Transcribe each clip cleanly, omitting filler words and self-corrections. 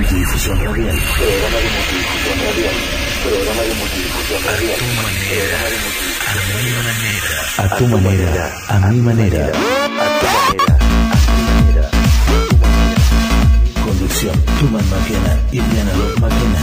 multidifusión radial. Programa de multidifusión radial. A tu manera, a mi manera. A tu manera, a mi manera. Conducción, Tuman Maquena y Diana López Maquena.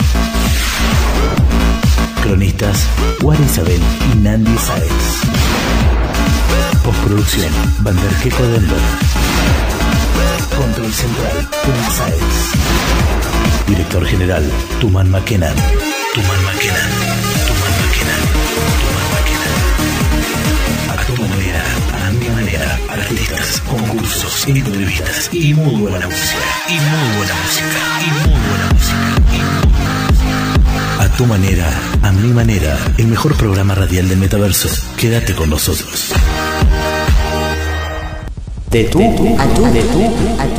Cronistas, Juan Isabel y Nandi Sáez. Postproducción, Vanderqueco Denver. Control central, Tuman Sáez. Director general, Tuman Maquena. Tuman Maquena. Tuman Maquena. Tuman Maquena. A tu manera, a mi manera. Artistas, concursos, entrevistas y muy buena música. Y muy buena música. Y muy buena música. A tu manera, a mi manera, el mejor programa radial del metaverso. Quédate con nosotros. De tú a tú, de tú a tú.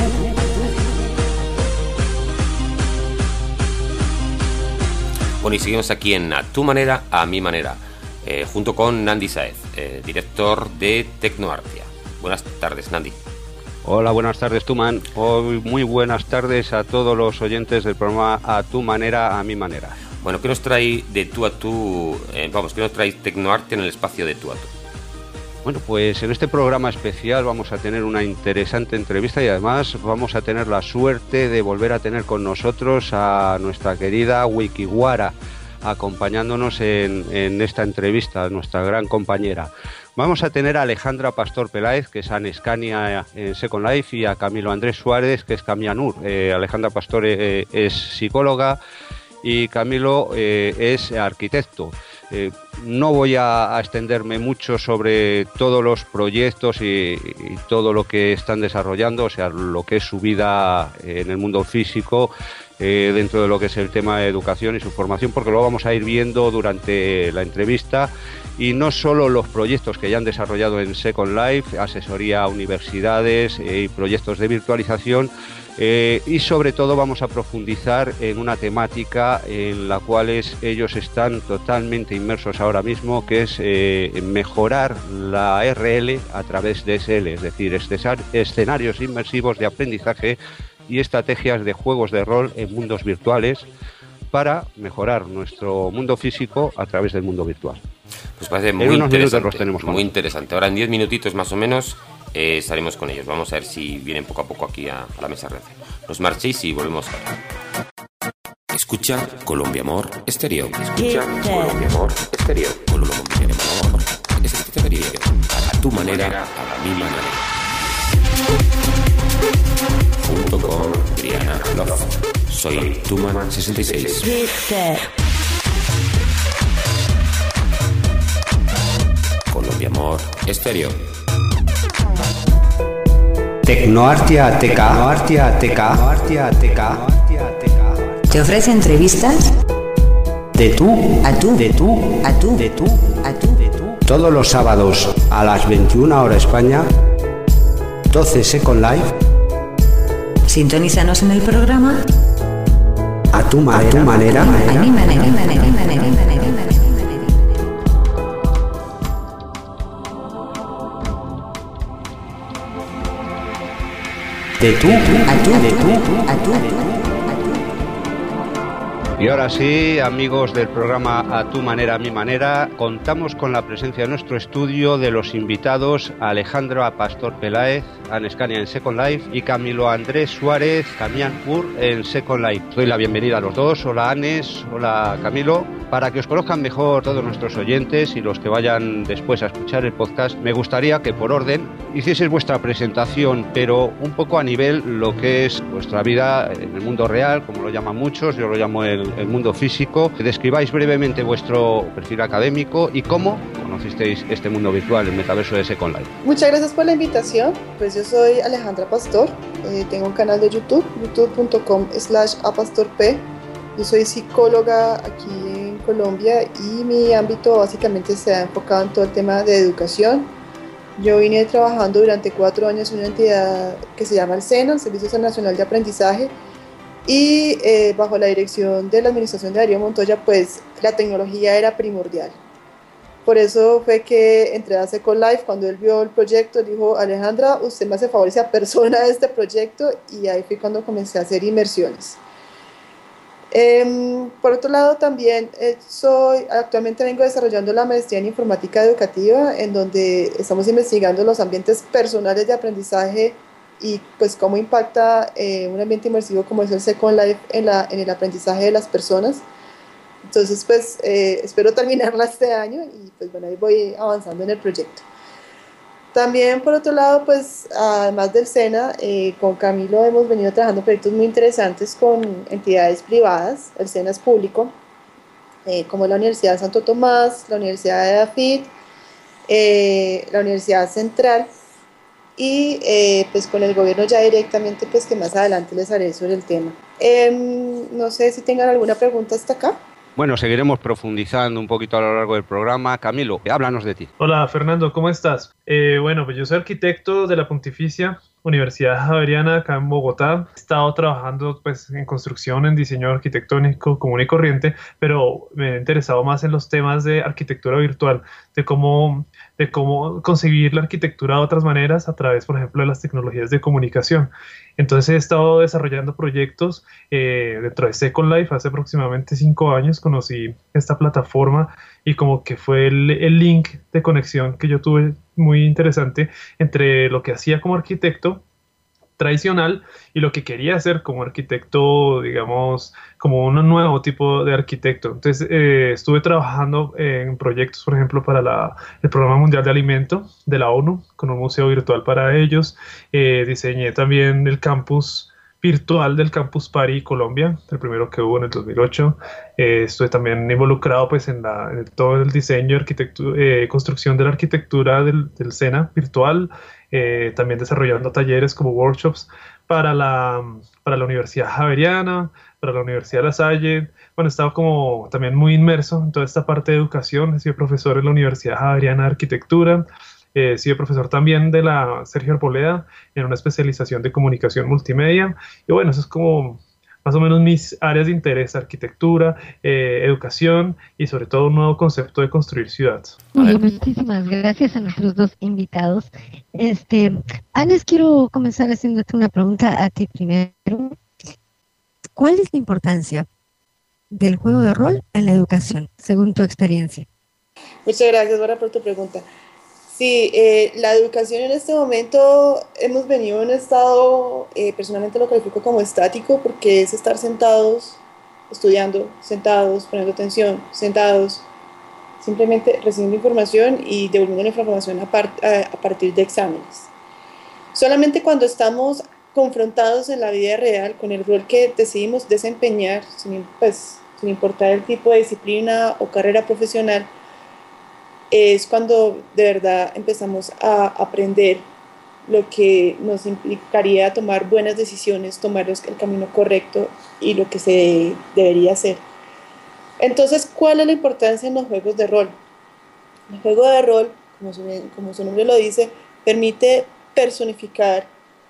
Bueno, y seguimos aquí en A tu manera, a mi manera, junto con Nandi Sáez, director de Tecnoartia. Buenas tardes, Nandi. Hola, buenas tardes, Tuman. Hoy muy buenas tardes a todos los oyentes del programa A tu manera, a mi manera. Bueno, ¿qué nos trae de tú a tú? ¿Qué nos trae Tecnoartia en el espacio de tú a tú? Bueno, pues en este programa especial vamos a tener una interesante entrevista y además vamos a tener la suerte de volver a tener con nosotros a nuestra querida Wikiwara, acompañándonos en esta entrevista, nuestra gran compañera. Vamos a tener a Alejandra Pastor Peláez, que es Anescania en Second Life, y a Camilo Andrés Suárez, que es Camianur. Alejandra Pastor es psicóloga y Camilo es arquitecto. No voy a extenderme mucho sobre todos los proyectos y todo lo que están desarrollando, o sea, lo que es su vida en el mundo físico, dentro de lo que es el tema de educación y su formación, porque lo vamos a ir viendo durante la entrevista. Y no solo los proyectos que ya han desarrollado en Second Life, asesoría a universidades y proyectos de virtualización, y sobre todo vamos a profundizar en una temática en la cual ellos están totalmente inmersos ahora mismo, que es mejorar la RL a través de SL, es decir, escenarios inmersivos de aprendizaje y estrategias de juegos de rol en mundos virtuales para mejorar nuestro mundo físico a través del mundo virtual. Pues parece muy interesante, muy interesante. Ahora en 10 minutitos más o menos estaremos con ellos. Vamos a ver si vienen poco a poco aquí a la mesa de redacción. Nos marchéis y volvemos ahora. Escucha Colombia Amor Estéreo. Escucha Colombia Amor Estéreo. Colombia Amor Estéreo. A tu manera, a mi manera. Junto con Briana Love. Soy Tuman66. Colombia Amor Estéreo. Tecnoartia TK. ¿Te ofrece entrevistas? De tú a tú, de tú a tú, de tú a tú, de tú. Todos los sábados a las 21 horas España, 12 Second Life. Sintonízanos en el programa A tu manera, a mi manera. De tú a tú, de tú a tú. Y ahora sí, amigos del programa A tu manera, a mi manera, contamos con la presencia en nuestro estudio de los invitados Alejandra Pastor Peláez, Anescania en Second Life, y Camilo Andrés Suárez, Camianur en Second Life. Doy la bienvenida a los dos. Hola Anes, hola Camilo. Para que os conozcan mejor todos nuestros oyentes y los que vayan después a escuchar el podcast, me gustaría que por orden hicieseis vuestra presentación, pero un poco a nivel lo que es vuestra vida en el mundo real, como lo llaman muchos, yo lo llamo el mundo físico. Que describáis brevemente vuestro perfil académico y cómo conocisteis este mundo virtual, el metaverso de Second Life. Muchas gracias por la invitación. Pues yo soy Alejandra Pastor, tengo un canal de YouTube, youtube.com/apastorp. Yo soy psicóloga aquí en Colombia y mi ámbito básicamente se ha enfocado en todo el tema de educación. Yo vine trabajando durante 4 años en una entidad que se llama el SENA, el Servicio Nacional de Aprendizaje, y bajo la dirección de la administración de Darío Montoya, pues la tecnología era primordial. Por eso fue que entré a Second Life. Cuando él vio el proyecto, dijo: Alejandra, usted me hace favor y se apersona de este proyecto, y ahí fue cuando comencé a hacer inmersiones. Por otro lado, también actualmente vengo desarrollando la maestría en informática educativa, en donde estamos investigando los ambientes personales de aprendizaje y pues cómo impacta un ambiente inmersivo como es el Second Life en el aprendizaje de las personas. Entonces, pues espero terminarla este año y pues bueno, ahí voy avanzando en el proyecto. También, por otro lado, pues además del SENA, con Camilo hemos venido trabajando proyectos muy interesantes con entidades privadas. El SENA es público, como la Universidad de Santo Tomás, la Universidad de Dafit, la Universidad Central, y pues con el gobierno ya directamente, pues que más adelante les haré sobre el tema. No sé si tengan alguna pregunta hasta acá. Bueno, seguiremos profundizando un poquito a lo largo del programa. Camilo, háblanos de ti. Hola, Fernando, ¿cómo estás? Bueno, pues yo soy arquitecto de la Pontificia Universidad Javeriana acá en Bogotá. He estado trabajando pues en construcción, en diseño arquitectónico común y corriente, pero me he interesado más en los temas de arquitectura virtual, de cómo concebir la arquitectura de otras maneras a través, por ejemplo, de las tecnologías de comunicación. Entonces he estado desarrollando proyectos dentro de Second Life. Hace aproximadamente 5 años conocí esta plataforma y como que fue el link de conexión que yo tuve muy interesante entre lo que hacía como arquitecto tradicional y lo que quería hacer como arquitecto, digamos, como un nuevo tipo de arquitecto. Entonces estuve trabajando en proyectos, por ejemplo, para el Programa Mundial de Alimentos de la ONU, con un museo virtual para ellos. Diseñé también el campus virtual del Campus Party Colombia, el primero que hubo en el 2008. Estuve también involucrado pues en todo el diseño, construcción de la arquitectura del SENA virtual, también desarrollando talleres como workshops para la Universidad Javeriana, para la Universidad de La Salle. Bueno, he estado como también muy inmerso en toda esta parte de educación. He sido profesor en la Universidad Javeriana de Arquitectura. He sido profesor también de la Sergio Arboleda en una especialización de comunicación multimedia. Y bueno, eso es como más o menos mis áreas de interés: arquitectura, educación y sobre todo un nuevo concepto de construir ciudades. Muchísimas gracias a nuestros dos invitados. Alex, quiero comenzar haciéndote una pregunta a ti primero. ¿Cuál es la importancia del juego de rol en la educación, según tu experiencia? Muchas gracias, Bárbara, por tu pregunta. Sí, la educación en este momento hemos venido en un estado, personalmente lo califico como estático, porque es estar sentados, estudiando, sentados, poniendo atención, sentados, simplemente recibiendo información y devolviendo la información a partir de exámenes. Solamente cuando estamos confrontados en la vida real con el rol que decidimos desempeñar, sin importar el tipo de disciplina o carrera profesional, es cuando de verdad empezamos a aprender lo que nos implicaría tomar buenas decisiones, tomar el camino correcto y lo que se debería hacer. Entonces, ¿cuál es la importancia en los juegos de rol? El juego de rol, como su nombre lo dice, permite personificar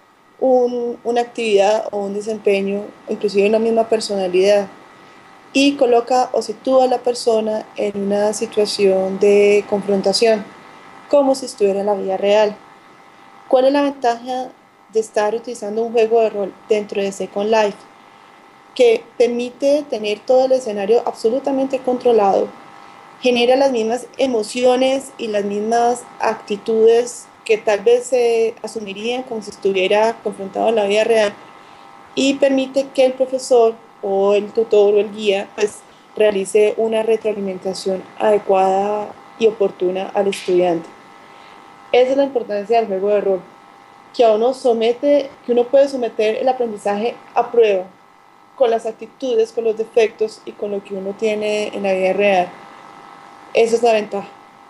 una actividad o un desempeño, inclusive una misma personalidad, y coloca o sitúa a la persona en una situación de confrontación, como si estuviera en la vida real. ¿Cuál es la ventaja de estar utilizando un juego de rol dentro de Second Life? Que permite tener todo el escenario absolutamente controlado, genera las mismas emociones y las mismas actitudes que tal vez se asumirían como si estuviera confrontado en la vida real, y permite que el profesor o el tutor o el guía pues realice una retroalimentación adecuada y oportuna al estudiante. Esa es la importancia del juego de rol, que uno puede someter el aprendizaje a prueba con las actitudes, con los defectos y con lo que uno tiene en la vida real. Esa es la ventaja.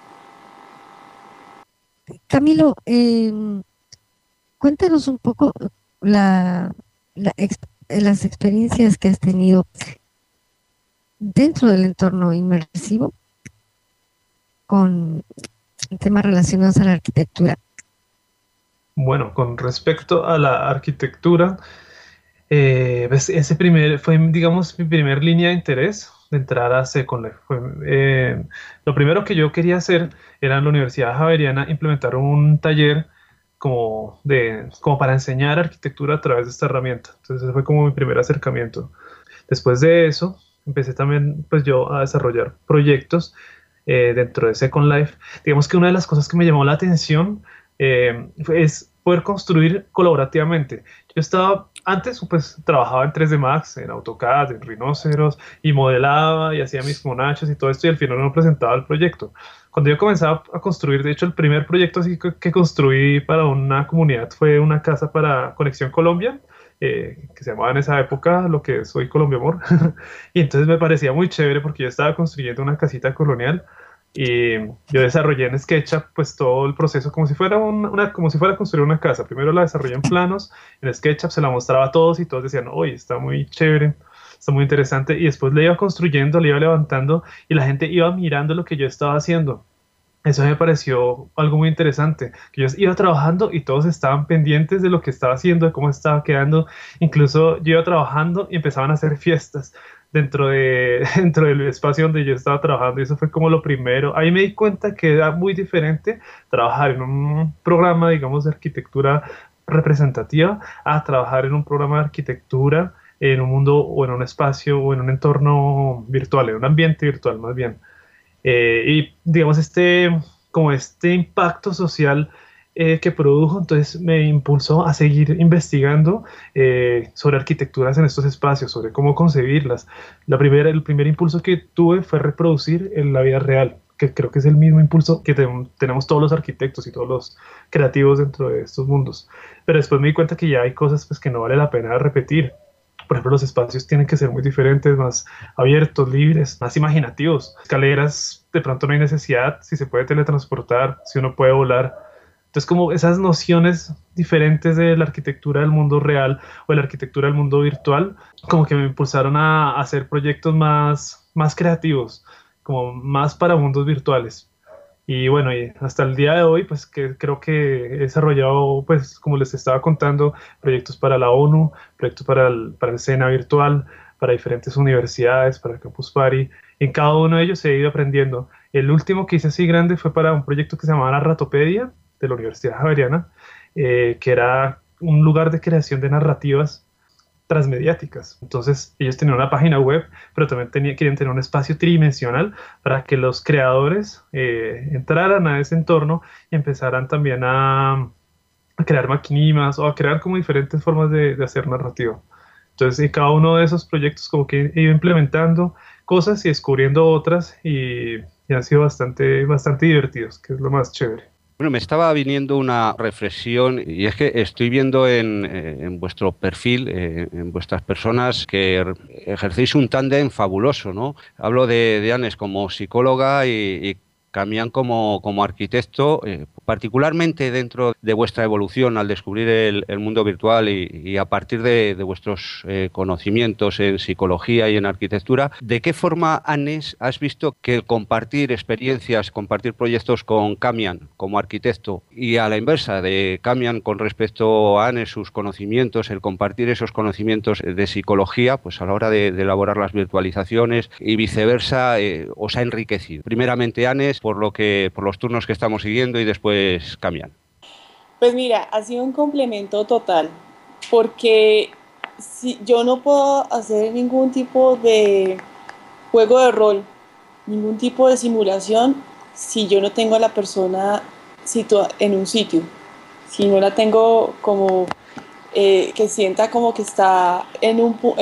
Camilo, cuéntanos un poco las experiencias que has tenido dentro del entorno inmersivo con temas relacionados a la arquitectura. Bueno, con respecto a la arquitectura, pues fue, digamos, mi primer línea de interés de entrar a Second Life. Lo primero que yo quería hacer era en la Universidad Javeriana implementar un taller como para enseñar arquitectura a través de esta herramienta. Entonces ese fue como mi primer acercamiento. Después de eso, empecé también pues yo a desarrollar proyectos dentro de Second Life. Digamos que una de las cosas que me llamó la atención es poder construir colaborativamente. Yo estaba, antes pues trabajaba en 3D Max, en AutoCAD, en Rhinoceros, y modelaba y hacía mis monachos y todo esto, y al final no presentaba el proyecto. Cuando yo comenzaba a construir, de hecho el primer proyecto así que construí para una comunidad fue una casa para Conexión Colombia, que se llamaba en esa época lo que es hoy Colombia Amor. Y entonces me parecía muy chévere porque yo estaba construyendo una casita colonial y yo desarrollé en SketchUp pues todo el proceso como si fuera como si fuera a construir una casa. Primero la desarrollé en planos, en SketchUp se la mostraba a todos y todos decían, oye, está muy chévere, está muy interesante, y después le iba construyendo, le iba levantando y la gente iba mirando lo que yo estaba haciendo. Eso me pareció algo muy interesante, que yo iba trabajando y todos estaban pendientes de lo que estaba haciendo, de cómo estaba quedando. Incluso yo iba trabajando y empezaban a hacer fiestas dentro del espacio donde yo estaba trabajando, y eso fue como lo primero. Ahí me di cuenta que era muy diferente trabajar en un programa, digamos, de arquitectura representativa a trabajar en un programa de arquitectura en un mundo o en un espacio o en un entorno virtual, en un ambiente virtual más bien. Y digamos, como este impacto social que produjo, entonces me impulsó a seguir investigando sobre arquitecturas en estos espacios, sobre cómo concebirlas. El primer impulso que tuve fue reproducir en la vida real, que creo que es el mismo impulso que tenemos todos los arquitectos y todos los creativos dentro de estos mundos. Pero después me di cuenta que ya hay cosas pues, que no vale la pena repetir. Por ejemplo, los espacios tienen que ser muy diferentes, más abiertos, libres, más imaginativos. Escaleras, de pronto no hay necesidad, si se puede teletransportar, si uno puede volar. Entonces, como esas nociones diferentes de la arquitectura del mundo real o de la arquitectura del mundo virtual, como que me impulsaron a hacer proyectos más creativos, como más para mundos virtuales. Y bueno, y hasta el día de hoy, pues que creo que he desarrollado, pues como les estaba contando, proyectos para la ONU, proyectos para el SENA virtual, para diferentes universidades, para el Campus Party. En cada uno de ellos he ido aprendiendo. El último que hice así grande fue para un proyecto que se llamaba la Ratopedia, de la Universidad Javeriana, que era un lugar de creación de narrativas transmediáticas. Entonces ellos tenían una página web, pero también querían tener un espacio tridimensional para que los creadores entraran a ese entorno y empezaran también a crear maquinimas o a crear como diferentes formas de hacer narrativa. Entonces en cada uno de esos proyectos como que he ido implementando cosas y descubriendo otras, y han sido bastante divertidos, que es lo más chévere. Bueno, me estaba viniendo una reflexión, y es que estoy viendo en vuestro perfil, en vuestras personas, que ejercéis un tándem fabuloso, ¿no? Hablo de Anes como psicóloga y Camián como arquitecto, particularmente dentro de vuestra evolución al descubrir el mundo virtual y a partir de vuestros conocimientos en psicología y en arquitectura. ¿De qué forma, Anes, has visto que el compartir experiencias, compartir proyectos con Camián como arquitecto, y a la inversa de Camián con respecto a Anes, sus conocimientos, el compartir esos conocimientos de psicología, pues a la hora de elaborar las virtualizaciones y viceversa, os ha enriquecido? Primeramente, Anes, por los turnos que estamos siguiendo, y después Camián. Pues mira, ha sido un complemento total, porque si yo no puedo hacer ningún tipo de juego de rol, ningún tipo de simulación, si yo no tengo a la persona en un sitio, si no la tengo como que sienta como que está en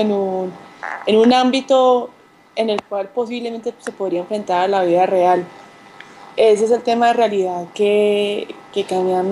un ámbito en el cual posiblemente se podría enfrentar a la vida real. Ese es el tema de realidad que Camián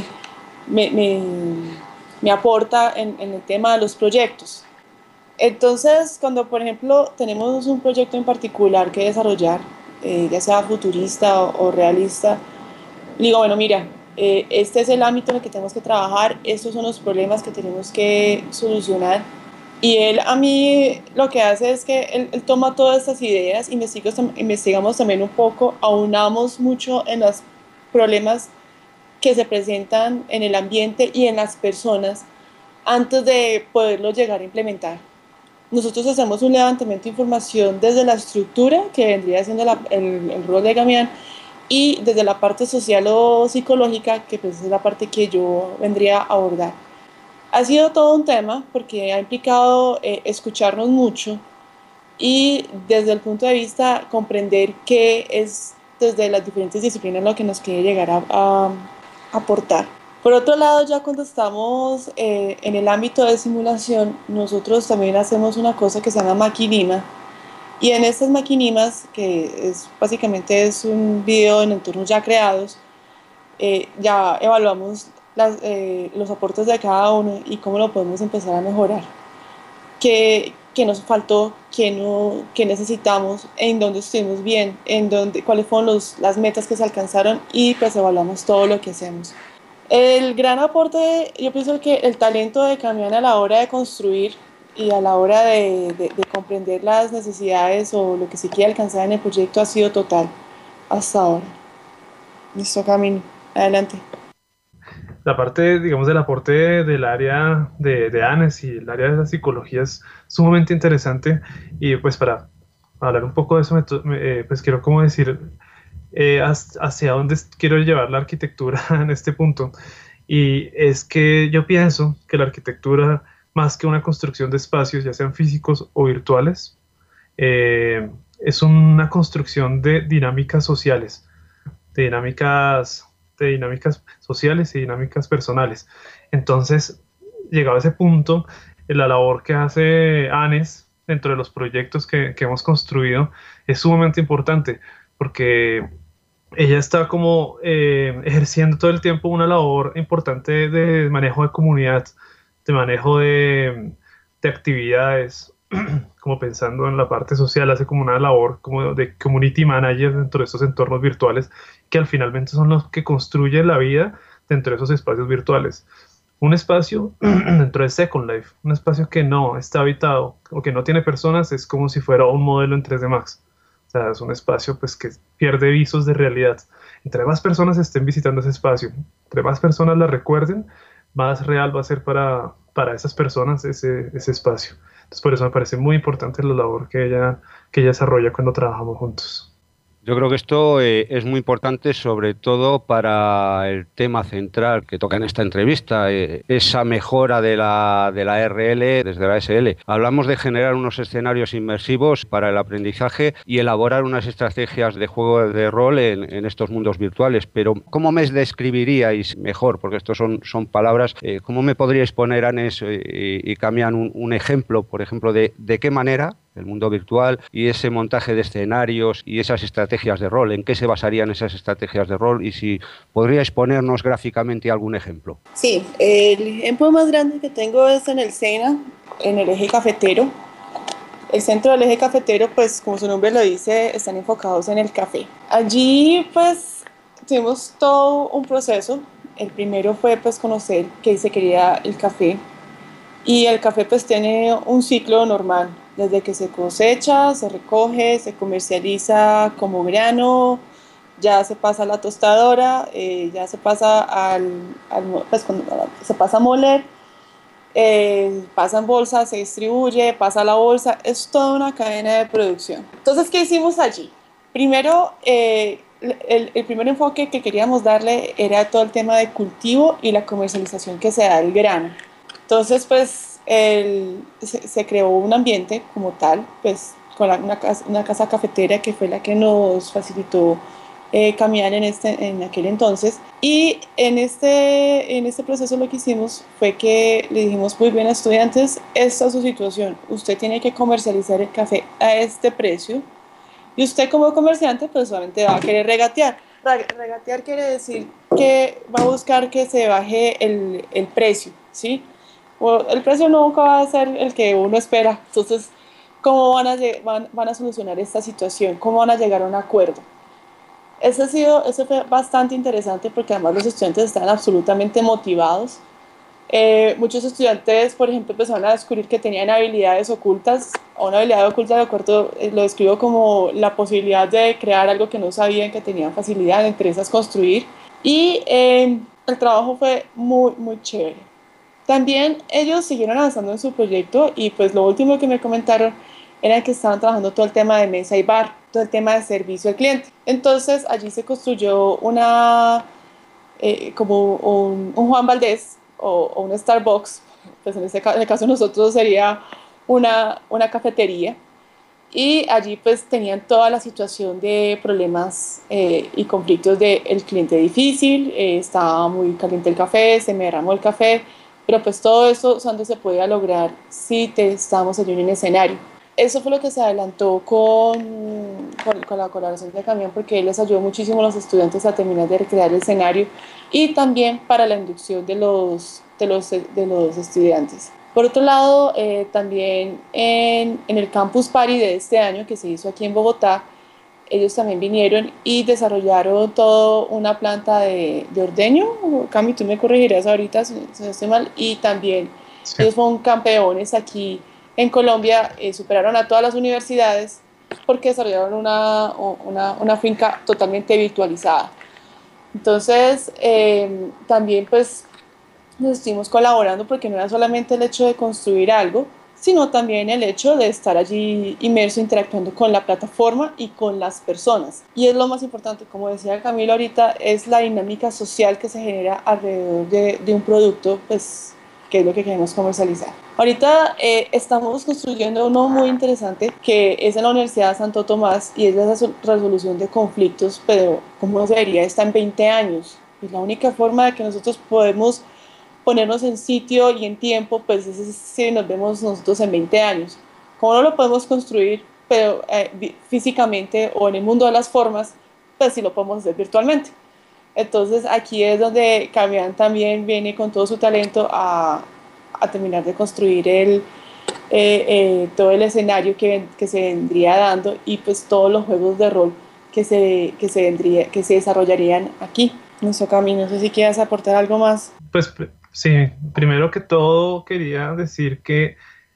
me aporta en el tema de los proyectos. Entonces, cuando por ejemplo tenemos un proyecto en particular que desarrollar, ya sea futurista o realista, digo, bueno, mira, este es el ámbito en el que tenemos que trabajar, estos son los problemas que tenemos que solucionar. Y él a mí lo que hace es que él toma todas estas ideas, investigamos también un poco, aunamos mucho en los problemas que se presentan en el ambiente y en las personas antes de poderlos llegar a implementar. Nosotros hacemos un levantamiento de información desde la estructura, que vendría siendo el rol de Camián, y desde la parte social o psicológica, que pues es la parte que yo vendría a abordar. Ha sido todo un tema porque ha implicado escucharnos mucho y desde el punto de vista comprender qué es desde las diferentes disciplinas lo que nos quiere llegar a aportar. Por otro lado, ya cuando estamos en el ámbito de simulación, nosotros también hacemos una cosa que se llama maquinima, y en estas maquinimas, que básicamente es un video en entornos ya creados, ya evaluamos los aportes de cada uno y cómo lo podemos empezar a mejorar. ¿Qué nos faltó? ¿Qué necesitamos? ¿En dónde estuvimos bien? ¿Cuáles fueron las metas que se alcanzaron? Y pues evaluamos todo lo que hacemos. El gran aporte, yo pienso que el talento de Camián a la hora de construir y a la hora de comprender las necesidades o lo que se quiere alcanzar en el proyecto ha sido total hasta ahora. Listo, Camino, adelante. La parte, digamos, del aporte del área de ANES y el área de la psicología es sumamente interesante, y pues para hablar un poco de eso, pues quiero como decir hacia dónde quiero llevar la arquitectura en este punto, y es que yo pienso que la arquitectura, más que una construcción de espacios, ya sean físicos o virtuales, es una construcción de dinámicas sociales, de dinámicas sociales y dinámicas personales. Entonces, llegado a ese punto, la labor que hace ANES dentro de los proyectos que hemos construido es sumamente importante, porque ella está como ejerciendo todo el tiempo una labor importante de manejo de comunidad, de manejo de actividades, como pensando en la parte social, hace como una labor como de community manager dentro de estos entornos virtuales, que al finalmente son los que construyen la vida dentro de esos espacios virtuales. Un espacio dentro de Second Life, un espacio que no está habitado o que no tiene personas, es como si fuera un modelo en 3D Max. O sea, es un espacio pues que pierde visos de realidad. Entre más personas estén visitando ese espacio, entre más personas la recuerden, más real va a ser para esas personas ese espacio. Entonces, por eso me parece muy importante la labor que ella desarrolla cuando trabajamos juntos. Yo creo que esto es muy importante, sobre todo para el tema central que toca en esta entrevista, esa mejora de la RL desde la SL. Hablamos de generar unos escenarios inmersivos para el aprendizaje y elaborar unas estrategias de juego de rol en estos mundos virtuales, pero ¿cómo me describiríais mejor? Porque estos son palabras. ¿Cómo me podríais poner, Anes y Camián, un ejemplo, por ejemplo, de qué manera el mundo virtual y ese montaje de escenarios y esas estrategias de rol, en qué se basarían esas estrategias de rol, y si podríais ponernos gráficamente algún ejemplo? Sí, el ejemplo más grande que tengo es en el SENA, en el eje cafetero. El centro del eje cafetero, pues como su nombre lo dice, están enfocados en el café. Allí pues tuvimos todo un proceso. El primero fue pues conocer qué se quería el café, y el café pues tiene un ciclo normal, desde que se cosecha, se recoge, se comercializa como grano, ya se pasa a la tostadora, ya se pasa pues cuando se pasa a moler, pasa en bolsa, se distribuye, pasa a la bolsa, es toda una cadena de producción. Entonces, ¿qué hicimos allí? Primero, el primer enfoque que queríamos darle era todo el tema de cultivo y la comercialización que se da del grano. Entonces, pues, se creó un ambiente como tal, pues, con una casa cafetera que fue la que nos facilitó caminar en aquel entonces. Y en este proceso lo que hicimos fue que le dijimos: muy bien, estudiantes, esta es su situación, usted tiene que comercializar el café a este precio, y usted como comerciante pues solamente va a querer regatear. Regatear quiere decir que va a buscar que se baje el precio, ¿sí? El precio nunca va a ser el que uno espera. Entonces, ¿cómo van a solucionar esta situación? ¿Cómo van a llegar a un acuerdo? Eso fue bastante interesante, porque además los estudiantes estaban absolutamente motivados. Muchos estudiantes, por ejemplo, empezaron a descubrir que tenían habilidades ocultas. Una habilidad oculta, de acuerdo, lo describo como la posibilidad de crear algo que no sabían que tenían facilidad, entre esas construir. Y el trabajo fue muy, muy chévere. También ellos siguieron avanzando en su proyecto, y pues lo último que me comentaron era que estaban trabajando todo el tema de mesa y bar, todo el tema de servicio al cliente. Entonces allí se construyó como un Juan Valdez o un Starbucks, pues en el caso de nosotros sería una cafetería, y allí pues tenían toda la situación de problemas y conflictos del cliente difícil, estaba muy caliente el café, se me derramó el café, pero pues todo eso solo se podía lograr si estábamos en un escenario. Eso fue lo que se adelantó con la colaboración de Camión, porque él les ayudó muchísimo a los estudiantes a terminar de recrear el escenario y también para la inducción de los estudiantes. Por otro lado, también en el Campus Party de este año, que se hizo aquí en Bogotá, ellos también vinieron y desarrollaron toda una planta de ordeño. Cami, tú me corregirás ahorita si no estoy mal. Y también ellos fueron campeones aquí en Colombia, superaron a todas las universidades porque desarrollaron una finca totalmente virtualizada. Entonces, también pues nos estuvimos colaborando, porque no era solamente el hecho de construir algo, sino también el hecho de estar allí inmerso, interactuando con la plataforma y con las personas. Y es lo más importante, como decía Camilo ahorita, es la dinámica social que se genera alrededor de un producto, pues, que es lo que queremos comercializar. Ahorita estamos construyendo uno muy interesante, que es en la Universidad de Santo Tomás, y es la resolución de conflictos, pero como se diría, está en 20 años. Y la única forma de que nosotros podemos ponernos en sitio y en tiempo, pues es si nos vemos nosotros en 20 años. Como no lo podemos construir pero físicamente o en el mundo de las formas, pues sí lo podemos hacer virtualmente. Entonces aquí es donde Camián también viene con todo su talento a terminar de construir todo el escenario que se vendría dando, y pues todos los juegos de rol que se desarrollarían aquí. Nuestro camino, no sé si quieras aportar algo más. Pues sí, primero que todo quería decir que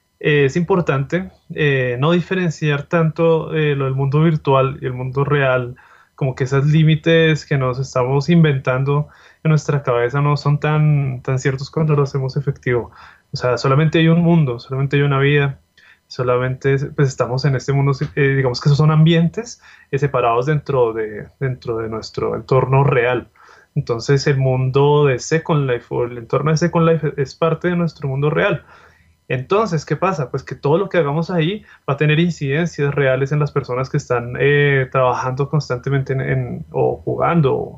es importante no diferenciar tanto lo del mundo virtual y el mundo real, como que esos límites que nos estamos inventando en nuestra cabeza no son tan ciertos cuando lo hacemos efectivo. O sea, solamente hay un mundo, solamente hay una vida, solamente pues estamos en este mundo, digamos que esos son ambientes separados dentro de nuestro entorno real. Entonces el mundo de Second Life o el entorno de Second Life es parte de nuestro mundo real. Entonces, ¿qué pasa? Pues que todo lo que hagamos ahí va a tener incidencias reales en las personas que están trabajando constantemente o jugando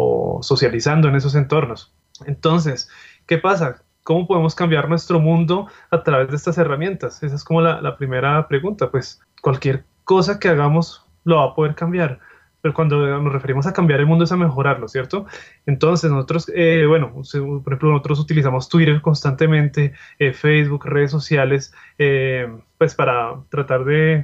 o socializando en esos entornos. Entonces, ¿qué pasa? ¿Cómo podemos cambiar nuestro mundo a través de estas herramientas? Esa es como la primera pregunta. Pues cualquier cosa que hagamos lo va a poder cambiar. Pero cuando nos referimos a cambiar el mundo es a mejorarlo, ¿cierto? Entonces nosotros, por ejemplo, nosotros utilizamos Twitter constantemente, Facebook, redes sociales, pues para tratar de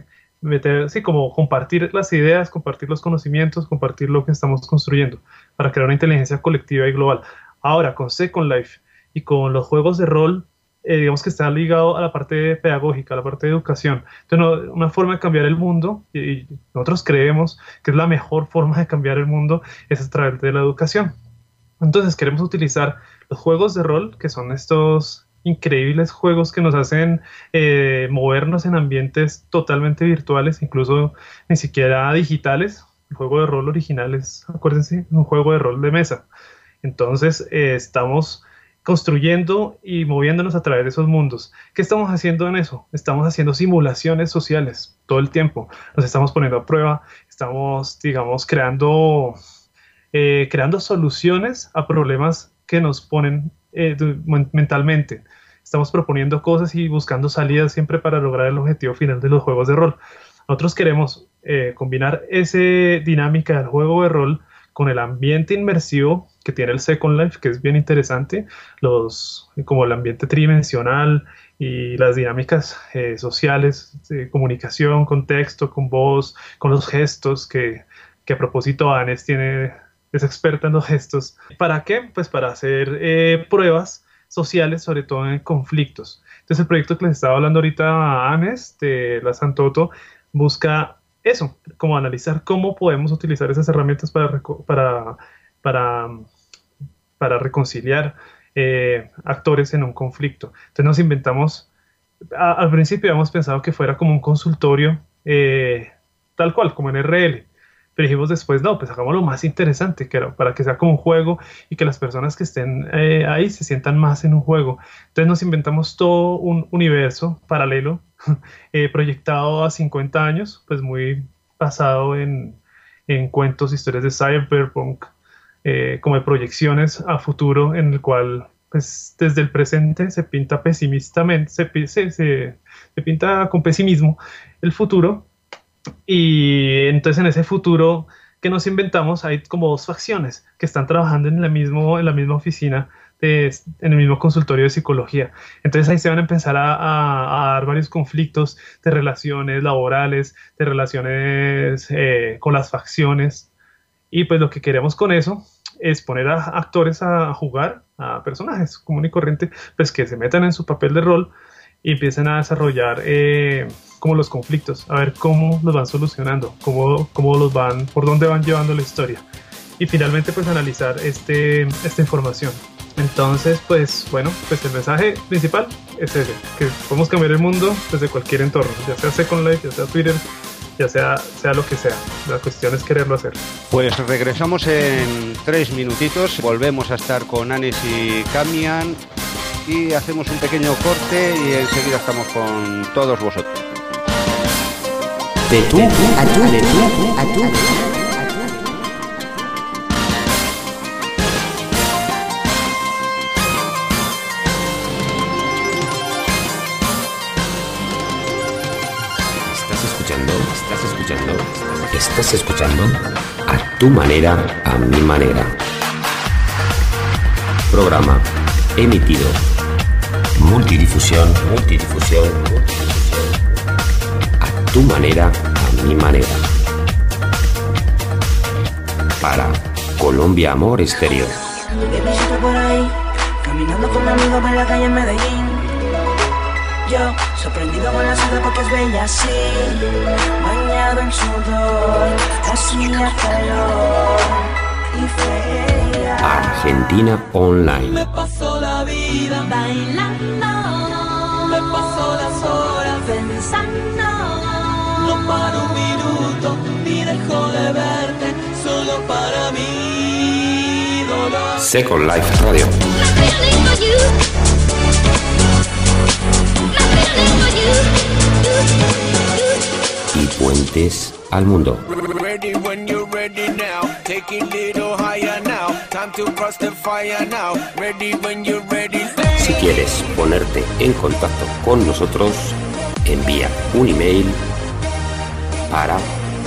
como compartir las ideas, compartir los conocimientos, compartir lo que estamos construyendo, para crear una inteligencia colectiva y global. Ahora, con Second Life y con los juegos de rol, digamos que está ligado a la parte pedagógica, a la parte de educación. Entonces, una forma de cambiar el mundo, y nosotros creemos que es la mejor forma de cambiar el mundo, es a través de la educación. Entonces queremos utilizar los juegos de rol, que son estos increíbles juegos que nos hacen movernos en ambientes totalmente virtuales, incluso ni siquiera digitales. El juego de rol original es, acuérdense, un juego de rol de mesa. Entonces estamos construyendo y moviéndonos a través de esos mundos. ¿Qué estamos haciendo en eso? Estamos haciendo simulaciones sociales todo el tiempo. Nos estamos poniendo a prueba, estamos, digamos, creando soluciones a problemas que nos ponen mentalmente. Estamos proponiendo cosas y buscando salidas siempre para lograr el objetivo final de los juegos de rol. Nosotros queremos combinar esa dinámica del juego de rol con el ambiente inmersivo que tiene el Second Life, que es bien interesante, como el ambiente tridimensional y las dinámicas sociales, de comunicación, con texto, con voz, con los gestos, que a propósito Anes es experta en los gestos. ¿Para qué? Pues para hacer pruebas sociales, sobre todo en conflictos. Entonces el proyecto que les estaba hablando ahorita a Anes, de la Santoto, busca eso, como analizar cómo podemos utilizar esas herramientas para reconciliar actores en un conflicto. Entonces nos inventamos, al principio habíamos pensado que fuera como un consultorio tal cual, como en RL, Pero dijimos después, no, pues hagamos lo más interesante, que era para que sea como un juego y que las personas que estén ahí se sientan más en un juego. Entonces nos inventamos todo un universo paralelo, proyectado a 50 años, pues muy basado en cuentos, historias de cyberpunk, como de proyecciones a futuro, en el cual pues desde el presente se pinta pesimistamente, se pinta con pesimismo el futuro. Y entonces en ese futuro que nos inventamos hay como dos facciones que están trabajando en la misma oficina, en el mismo consultorio de psicología. Entonces ahí se van a empezar a dar varios conflictos de relaciones laborales, de relaciones con las facciones. Y pues lo que queremos con eso es poner a actores a jugar, a personajes común y corriente, pues que se metan en su papel de rol y empiecen a desarrollar como los conflictos, a ver cómo los van solucionando, cómo los van, por dónde van llevando la historia. Y finalmente pues analizar esta información. Entonces pues bueno, pues el mensaje principal es ese, que podemos cambiar el mundo desde cualquier entorno, ya sea Second Life, ya sea Twitter, ya sea lo que sea. La cuestión es quererlo hacer. Pues regresamos en 3 minutitos, volvemos a estar con Anis y Camian y hacemos un pequeño corte y enseguida estamos con todos vosotros. De tú a tú, de tú a tú. Estás escuchando A Tu Manera, A Mi Manera. Programa emitido. Multidifusión. A tu manera, a mi manera. Para Colombia Amor Exterior. He visto por ahí, caminando con amigos por la calle en Medellín. Yo, sorprendido con la ciudad porque es bella así, bañado en sudor, hacía calor y fea. Argentina Online. Me paso la vida bailando, me paso las horas pensando, no paro un minuto ni dejo de verte, solo para mí dolor. Second Life Radio. Y puentes al mundo. Si quieres ponerte en contacto con nosotros, envía un email para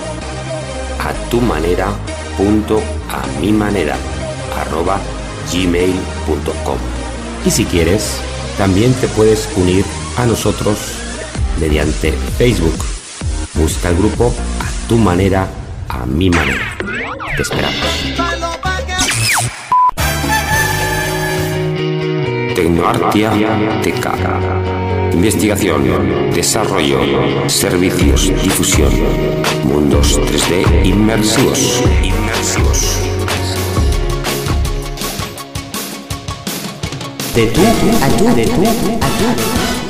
atumanera.amimanera@gmail.com. Y si quieres, también te puedes unir a nosotros mediante Facebook. Busca el grupo A Tu Manera, A Mi Manera. Te esperamos. Tecnoartia TK. Investigación, desarrollo, servicios, difusión. Mundos 3D inmersivos. De tú a tú, de tú a tú.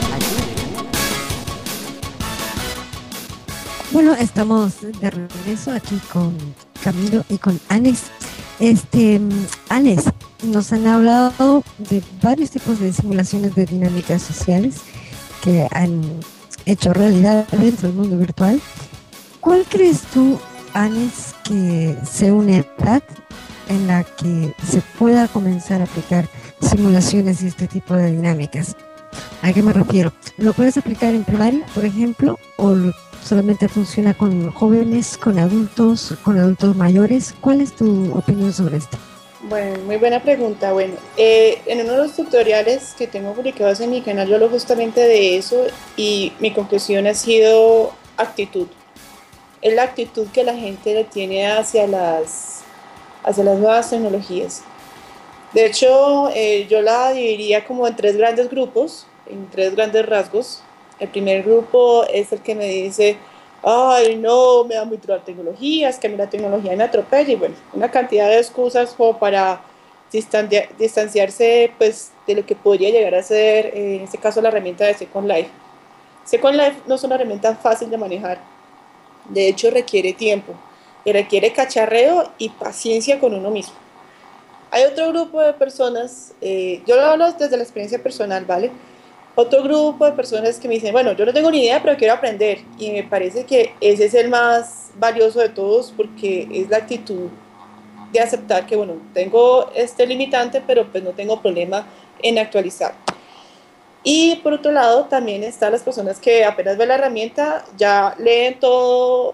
Bueno, estamos de regreso aquí con Camilo y con Anis. Anis, nos han hablado de varios tipos de simulaciones de dinámicas sociales que han hecho realidad dentro del mundo virtual. ¿Cuál crees tú, Anis, que sea una edad en la que se pueda comenzar a aplicar simulaciones de este tipo de dinámicas? ¿A qué me refiero? ¿Lo puedes aplicar en primaria, por ejemplo, o solamente funciona con jóvenes, con adultos mayores? ¿Cuál es tu opinión sobre esto? Bueno, muy buena pregunta. Bueno, en uno de los tutoriales que tengo publicados en mi canal yo hablo justamente de eso y mi conclusión ha sido actitud. Es la actitud que la gente le tiene hacia las nuevas tecnologías. De hecho, yo la dividiría como en 3 grandes grupos, en 3 grandes rasgos. El primer grupo es el que me dice: ay, no, me da muy duro la tecnología, es que a mí la tecnología me atropella, y bueno, una cantidad de excusas como para distanciarse pues, de lo que podría llegar a ser, en este caso, la herramienta de Second Life. Second Life no es una herramienta fácil de manejar, de hecho requiere tiempo que requiere cacharreo y paciencia con uno mismo. Hay otro grupo de personas, yo lo hablo desde la experiencia personal, ¿vale? Otro grupo de personas que me dicen, bueno, yo no tengo ni idea, pero quiero aprender. Y me parece que ese es el más valioso de todos, porque es la actitud de aceptar que, bueno, tengo este limitante, pero pues no tengo problema en actualizar. Y por otro lado, también están las personas que apenas ven la herramienta, ya leen todo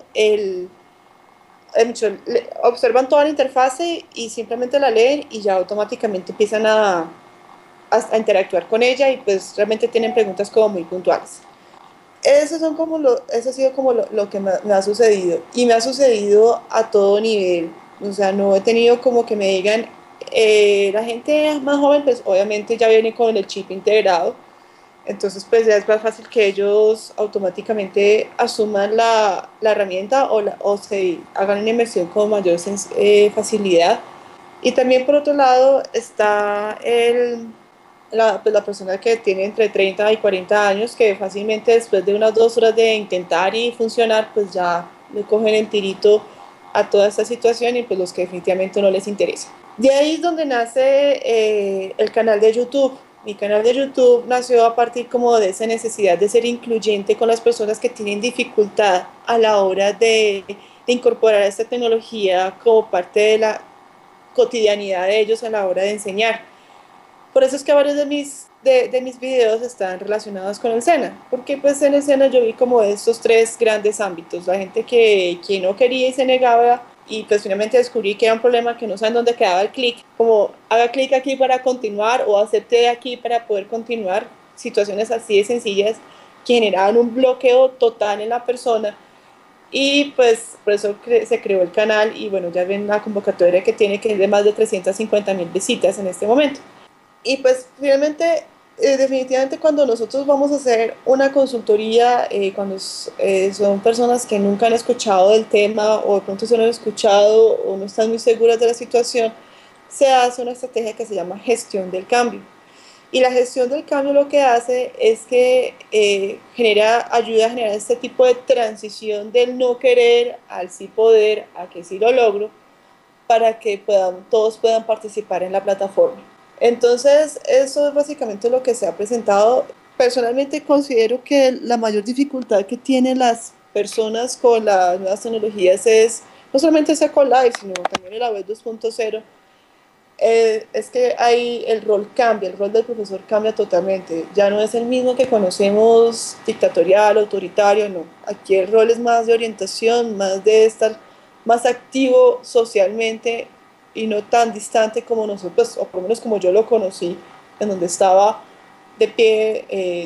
observan toda la interfase y simplemente la leen y ya automáticamente empiezan a interactuar con ella y pues realmente tienen preguntas como muy puntuales. Eso ha sido como lo que me ha sucedido, y me ha sucedido a todo nivel. O sea, no he tenido como que me digan, la gente más joven pues obviamente ya viene con el chip integrado, entonces pues ya es más fácil que ellos automáticamente asuman la herramienta o se hagan una inmersión con mayor facilidad. Y también por otro lado está la persona que tiene entre 30 y 40 años, que fácilmente después de unas 2 horas de intentar y funcionar, pues ya le cogen el tirito a toda esta situación, y pues los que definitivamente no les interesa. De ahí es donde nace el canal de YouTube. Mi canal de YouTube nació a partir como de esa necesidad de ser incluyente con las personas que tienen dificultad a la hora de incorporar esta tecnología como parte de la cotidianidad de ellos a la hora de enseñar. Por eso es que varios de mis videos están relacionados con el SENA, porque pues en el SENA yo vi como estos 3 grandes ámbitos: la gente que no quería y se negaba, y pues finalmente descubrí que era un problema que no saben dónde quedaba el clic, como haga clic aquí para continuar o acepte aquí para poder continuar. Situaciones así de sencillas que generaban un bloqueo total en la persona, y pues por eso se creó el canal. Y bueno, ya ven la convocatoria que tiene, que es de más de 350,000 visitas en este momento. Y pues finalmente, definitivamente cuando nosotros vamos a hacer una consultoría, cuando son personas que nunca han escuchado del tema, o de pronto se lo han escuchado o no están muy seguras de la situación, se hace una estrategia que se llama gestión del cambio. Y la gestión del cambio lo que hace es que ayuda a generar este tipo de transición del no querer al sí poder, a que sí lo logro, para que todos puedan participar en la plataforma. Entonces, eso es básicamente lo que se ha presentado. Personalmente considero que la mayor dificultad que tienen las personas con las nuevas tecnologías es no solamente Second Life, sino también la web 2.0. Es que el rol cambia, el rol del profesor cambia totalmente. Ya no es el mismo que conocemos, dictatorial, autoritario, no. Aquí el rol es más de orientación, más de estar más activo socialmente, y no tan distante como nosotros, o por lo menos como yo lo conocí, en donde estaba de pie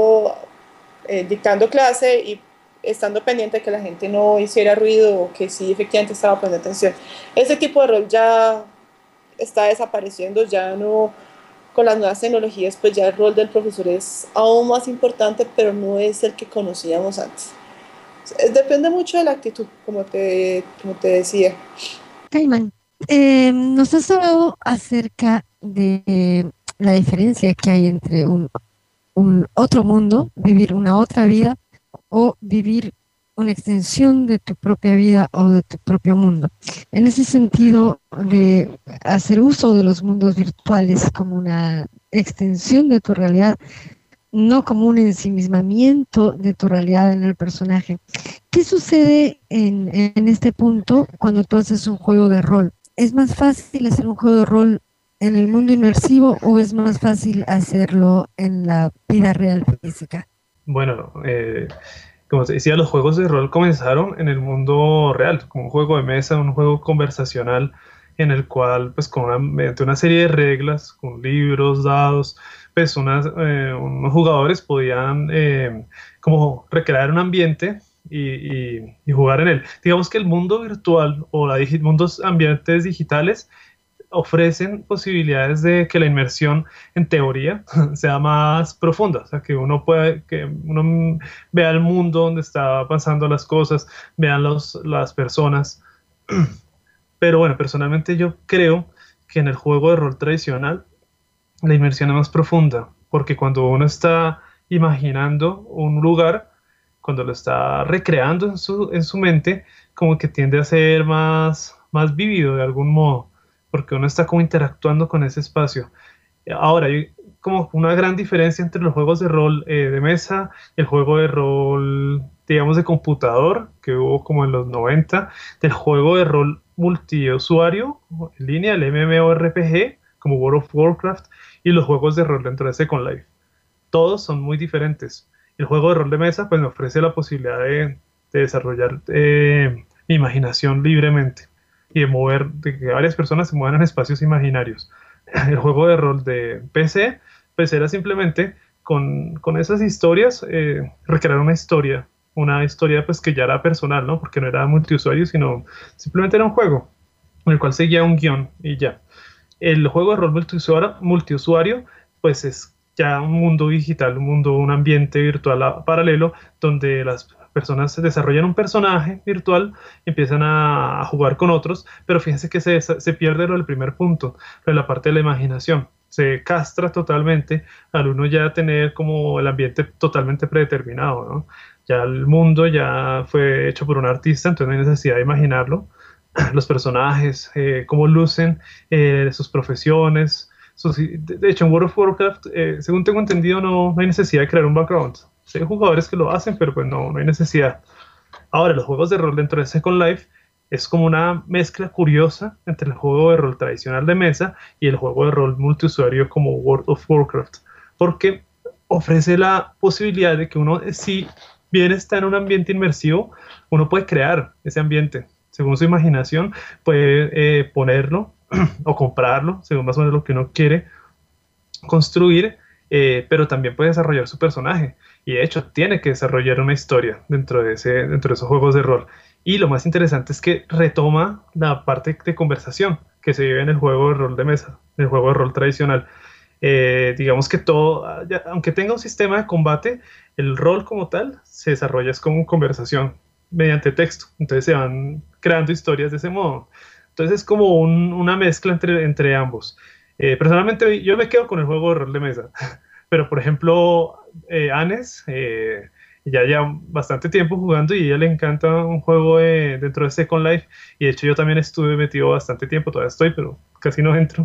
dictando clase y estando pendiente de que la gente no hiciera ruido, o que sí efectivamente estaba poniendo atención. Ese tipo de rol ya está desapareciendo, ya no. Con las nuevas tecnologías pues ya el rol del profesor es aún más importante, pero no es el que conocíamos antes. Depende mucho de la actitud, como te decía. Caimán, nos has hablado acerca de la diferencia que hay entre un otro mundo, vivir una otra vida, o vivir una extensión de tu propia vida o de tu propio mundo. En ese sentido, de hacer uso de los mundos virtuales como una extensión de tu realidad, no como un ensimismamiento de tu realidad en el personaje. ¿Qué sucede en este punto cuando tú haces un juego de rol? ¿Es más fácil hacer un juego de rol en el mundo inmersivo, o es más fácil hacerlo en la vida real física? Bueno, como te decía, los juegos de rol comenzaron en el mundo real, como un juego de mesa, un juego conversacional, en el cual, pues, mediante una serie de reglas, con libros, dados, pues, unos jugadores podían como recrear un ambiente y jugar en él. Digamos que el mundo virtual o mundos ambientes digitales ofrecen posibilidades de que la inmersión, en teoría, sea más profunda, o sea, que uno vea el mundo donde está pasando las cosas, vean las personas. Pero bueno, personalmente yo creo que en el juego de rol tradicional la inmersión es más profunda, porque cuando uno está imaginando un lugar, cuando lo está recreando en su mente, como que tiende a ser más vívido de algún modo, porque uno está como interactuando con ese espacio. Ahora, hay como una gran diferencia entre los juegos de rol de mesa y el juego de rol, digamos, de computador, que hubo como en los 90, del juego de rol multiusuario en línea, el MMORPG, como World of Warcraft, y los juegos de rol dentro de Second Life. Todos son muy diferentes. El juego de rol de mesa pues me ofrece la posibilidad de desarrollar mi imaginación libremente y de que varias personas se muevan en espacios imaginarios. El juego de rol de PC pues era simplemente con esas historias recrear una historia pues que ya era personal, ¿no? Porque no era multiusuario, sino simplemente era un juego en el cual seguía un guión y ya. El juego de rol multiusuario pues es ya un mundo digital, un ambiente virtual paralelo donde las personas se desarrollan un personaje virtual y empiezan a jugar con otros, pero fíjense que se pierde lo del primer punto, lo de la parte de la imaginación. Se castra totalmente al uno ya tener como el ambiente totalmente predeterminado, ¿no? Ya el mundo ya fue hecho por un artista, entonces no hay necesidad de imaginarlo. Los personajes, cómo lucen, sus profesiones. De hecho, en World of Warcraft, según tengo entendido, no hay necesidad de crear un background. Sí, hay jugadores que lo hacen, pero pues no hay necesidad. Ahora, los juegos de rol dentro de Second Life es como una mezcla curiosa entre el juego de rol tradicional de mesa y el juego de rol multiusuario como World of Warcraft, porque ofrece la posibilidad de que uno, si bien está en un ambiente inmersivo, uno puede crear ese ambiente. Según su imaginación, puede ponerlo o comprarlo, según más o menos lo que uno quiere construir, pero también puede desarrollar su personaje. Y de hecho, tiene que desarrollar una historia dentro de esos juegos de rol. Y lo más interesante es que retoma la parte de conversación que se vive en el juego de rol de mesa, en el juego de rol tradicional. Digamos que todo, aunque tenga un sistema de combate, el rol como tal se desarrolla es como conversación mediante texto. Entonces se van creando historias de ese modo. Entonces es como una mezcla entre ambos. Personalmente yo me quedo con el juego de rol de mesa. Pero por ejemplo, Anes ya lleva bastante tiempo jugando y a ella le encanta un juego dentro de Second Life. Y de hecho yo también estuve metido bastante tiempo, todavía estoy, pero casi no entro.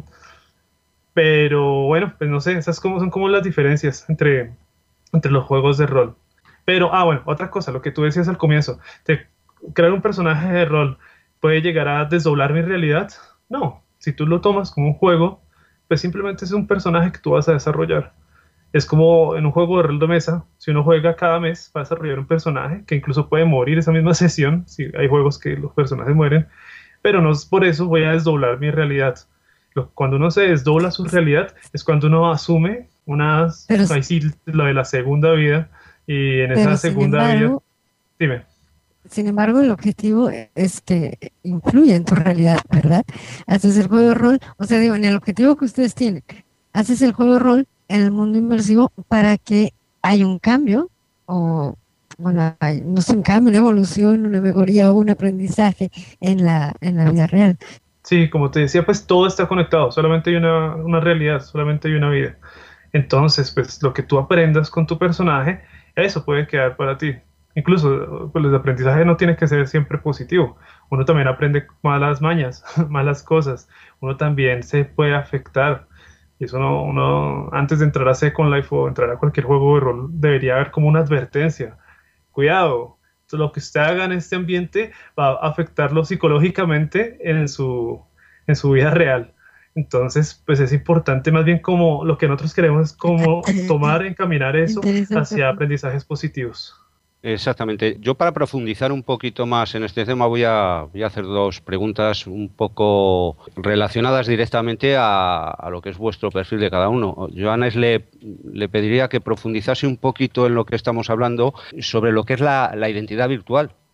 Pero bueno, pues no sé, esas son como las diferencias entre los juegos de rol. Pero, bueno, otra cosa, lo que tú decías al comienzo, crear un personaje de rol puede llegar a desdoblar mi realidad. No, si tú lo tomas como un juego, pues simplemente es un personaje que tú vas a desarrollar. Es como en un juego de rol de mesa, si uno juega cada mes va a desarrollar un personaje que incluso puede morir esa misma sesión, si hay juegos que los personajes mueren, pero no es por eso voy a desdoblar mi realidad. Cuando uno se desdobla su realidad es cuando uno asume ahí sí, lo de la segunda vida, y en esa segunda vida, dime. Sin embargo, el objetivo influye en tu realidad, ¿verdad? Haces el juego de rol, o sea, digo, en el objetivo que ustedes tienen, haces el juego de rol en el mundo inmersivo para que haya un cambio, no sé, un cambio, una evolución, una mejoría o un aprendizaje en la vida real. Sí, como te decía, pues todo está conectado, solamente hay una realidad, solamente hay una vida. Entonces, pues lo que tú aprendas con tu personaje, eso puede quedar para ti. Incluso, pues el aprendizaje no tiene que ser siempre positivo. Uno también aprende malas mañas, malas cosas. Uno también se puede afectar. Y eso uno antes de entrar a Second Life o entrar a cualquier juego de rol, debería haber como una advertencia. Cuidado, lo que usted haga en este ambiente va a afectarlo psicológicamente en su vida real. Entonces, pues es importante más bien como lo que nosotros queremos es como encaminar eso hacia aprendizajes positivos. Exactamente. Yo para profundizar un poquito más en este tema voy a hacer dos preguntas un poco relacionadas directamente a lo que es vuestro perfil de cada uno. Yo a Anes le pediría que profundizase un poquito en lo que estamos hablando sobre lo que es la identidad virtual.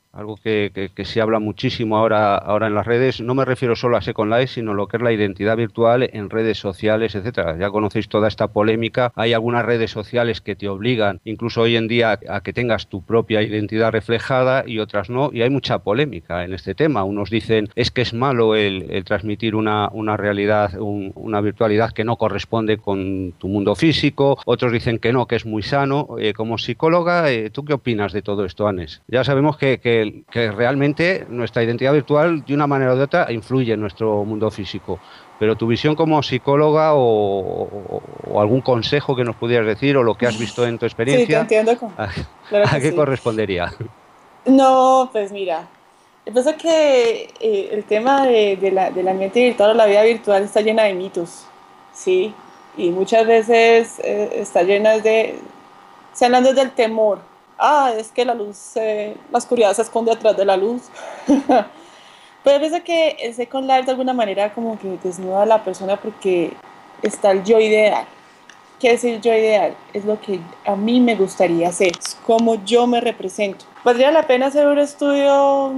algo que se habla muchísimo ahora en las redes. No me refiero solo a Second Life, sino lo que es la identidad virtual en redes sociales, etcétera. Ya conocéis toda esta polémica. Hay algunas redes sociales que te obligan, incluso hoy en día, a que tengas tu propia identidad reflejada y otras no. Y hay mucha polémica en este tema. Unos dicen es que es malo el transmitir una realidad, una virtualidad que no corresponde con tu mundo físico. Otros dicen que no, que es muy sano. Como psicóloga, ¿tú qué opinas de todo esto, Anes? Ya sabemos que realmente nuestra identidad virtual, de una manera u otra, influye en nuestro mundo físico. Pero tu visión como psicóloga o algún consejo que nos pudieras decir o lo que has visto en tu experiencia, sí, te entiendo. ¿A qué correspondería? No, pues mira, yo pienso que el tema del ambiente virtual o la vida virtual está llena de mitos, ¿sí? Y muchas veces está llena se hablan desde el temor. Es que la oscuridad se esconde atrás de la luz. Pero yo pienso que el Second Life de alguna manera como que desnuda a la persona porque está el yo ideal. ¿Qué es el yo ideal? Es lo que a mí me gustaría hacer, es como yo me represento. Valdría la pena hacer un estudio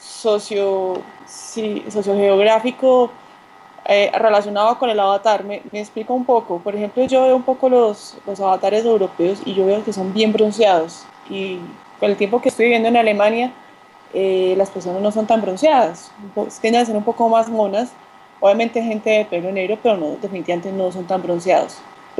sociogeográfico relacionado con el avatar. Me explico un poco. Por ejemplo, yo veo un poco los avatares europeos y yo veo que son bien bronceados. Y con el tiempo que estoy viviendo en Alemania, las personas no son tan bronceadas, tienden a ser un poco más monas, obviamente gente de pelo negro, pero no, definitivamente no son tan bronceados.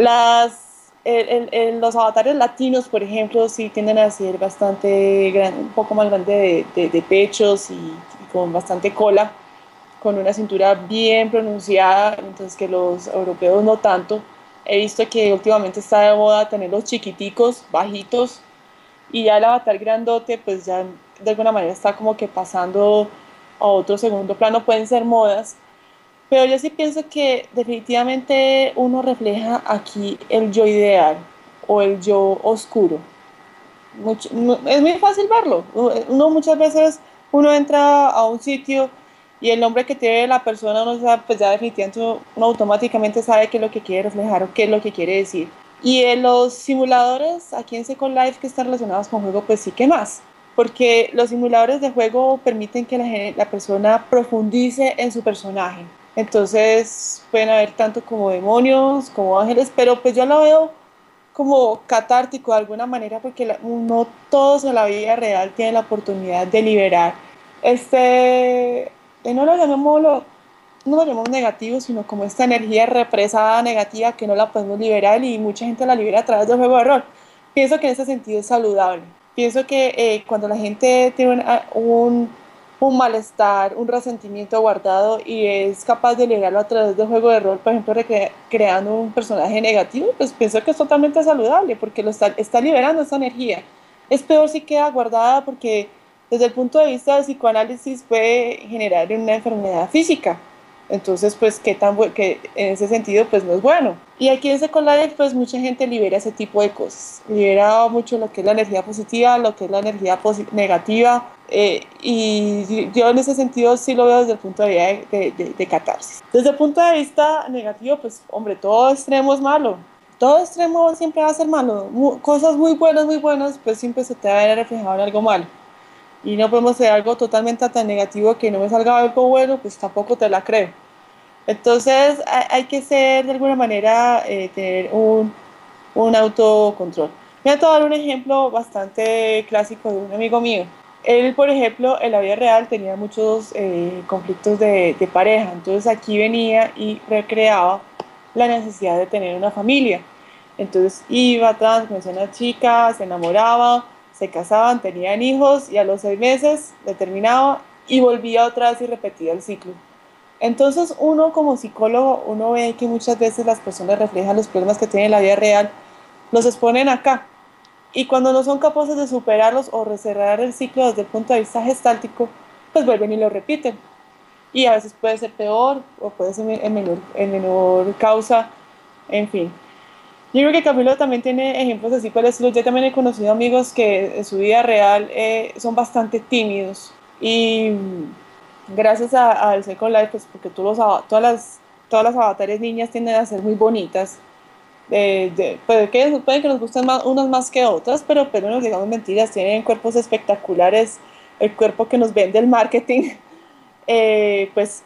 Los avatares latinos, por ejemplo, sí tienden a ser bastante un poco más grandes de pechos y con bastante cola, con una cintura bien pronunciada, mientras que los europeos no tanto. He visto que últimamente está de moda tener los chiquiticos, bajitos, y ya el avatar grandote pues ya de alguna manera está como que pasando a otro segundo plano. Pueden ser modas, pero yo sí pienso que definitivamente uno refleja aquí el yo ideal o el yo oscuro. Es muy fácil verlo. Muchas veces uno entra a un sitio y el nombre que tiene la persona uno sabe, pues ya definitivamente uno automáticamente sabe qué es lo que quiere reflejar o qué es lo que quiere decir. Y en los simuladores aquí en Second Life que están relacionados con juego, pues sí que más, porque los simuladores de juego permiten que la persona profundice en su personaje. Entonces pueden haber tanto como demonios como ángeles, pero pues yo lo veo como catártico de alguna manera, porque no todos en la vida real tienen la oportunidad de liberar no lo llamamos negativo, sino como esta energía represada negativa que no la podemos liberar, y mucha gente la libera a través del juego de rol. Pienso que en ese sentido es saludable. Pienso que cuando la gente tiene un malestar, un resentimiento guardado y es capaz de liberarlo a través del juego de rol, por ejemplo, creando un personaje negativo, pues pienso que es totalmente saludable porque está liberando esa energía. Es peor si queda guardada, porque desde el punto de vista del psicoanálisis puede generar una enfermedad física. Entonces, pues, que en ese sentido, pues, no es bueno. Y aquí en Second Life, pues, mucha gente libera ese tipo de cosas. Libera mucho lo que es la energía positiva, lo que es la energía negativa. Y yo en ese sentido sí lo veo desde el punto de vista de catarsis. Desde el punto de vista negativo, pues, hombre, todo extremo es malo. Todo extremo siempre va a ser malo. Cosas muy buenas, pues, siempre se te va a ver reflejado en algo malo. Y no podemos hacer algo totalmente tan negativo que no me salga algo bueno, pues tampoco te la creo. Entonces hay que ser de alguna manera, tener un autocontrol. Voy a dar un ejemplo bastante clásico de un amigo mío. Él, por ejemplo, en la vida real tenía muchos conflictos de pareja. Entonces aquí venía y recreaba la necesidad de tener una familia. Entonces iba, conocía a una chica, se enamoraba, se casaban, tenían hijos, y a los 6 meses terminaba y volvía otra vez y repetía el ciclo. Entonces uno como psicólogo, uno ve que muchas veces las personas reflejan los problemas que tienen en la vida real, los exponen acá, y cuando no son capaces de superarlos o cerrar el ciclo desde el punto de vista gestáltico, pues vuelven y lo repiten. Y a veces puede ser peor o puede ser en menor causa, en fin. Yo creo que Camilo también tiene ejemplos así por el estilo. Yo también he conocido amigos que en su vida real son bastante tímidos, y gracias al Second Life, pues porque todas las avatares niñas tienden a ser muy bonitas. Puede que nos gusten unas más que otras, pero no nos digamos mentiras, tienen cuerpos espectaculares, el cuerpo que nos vende el marketing, pues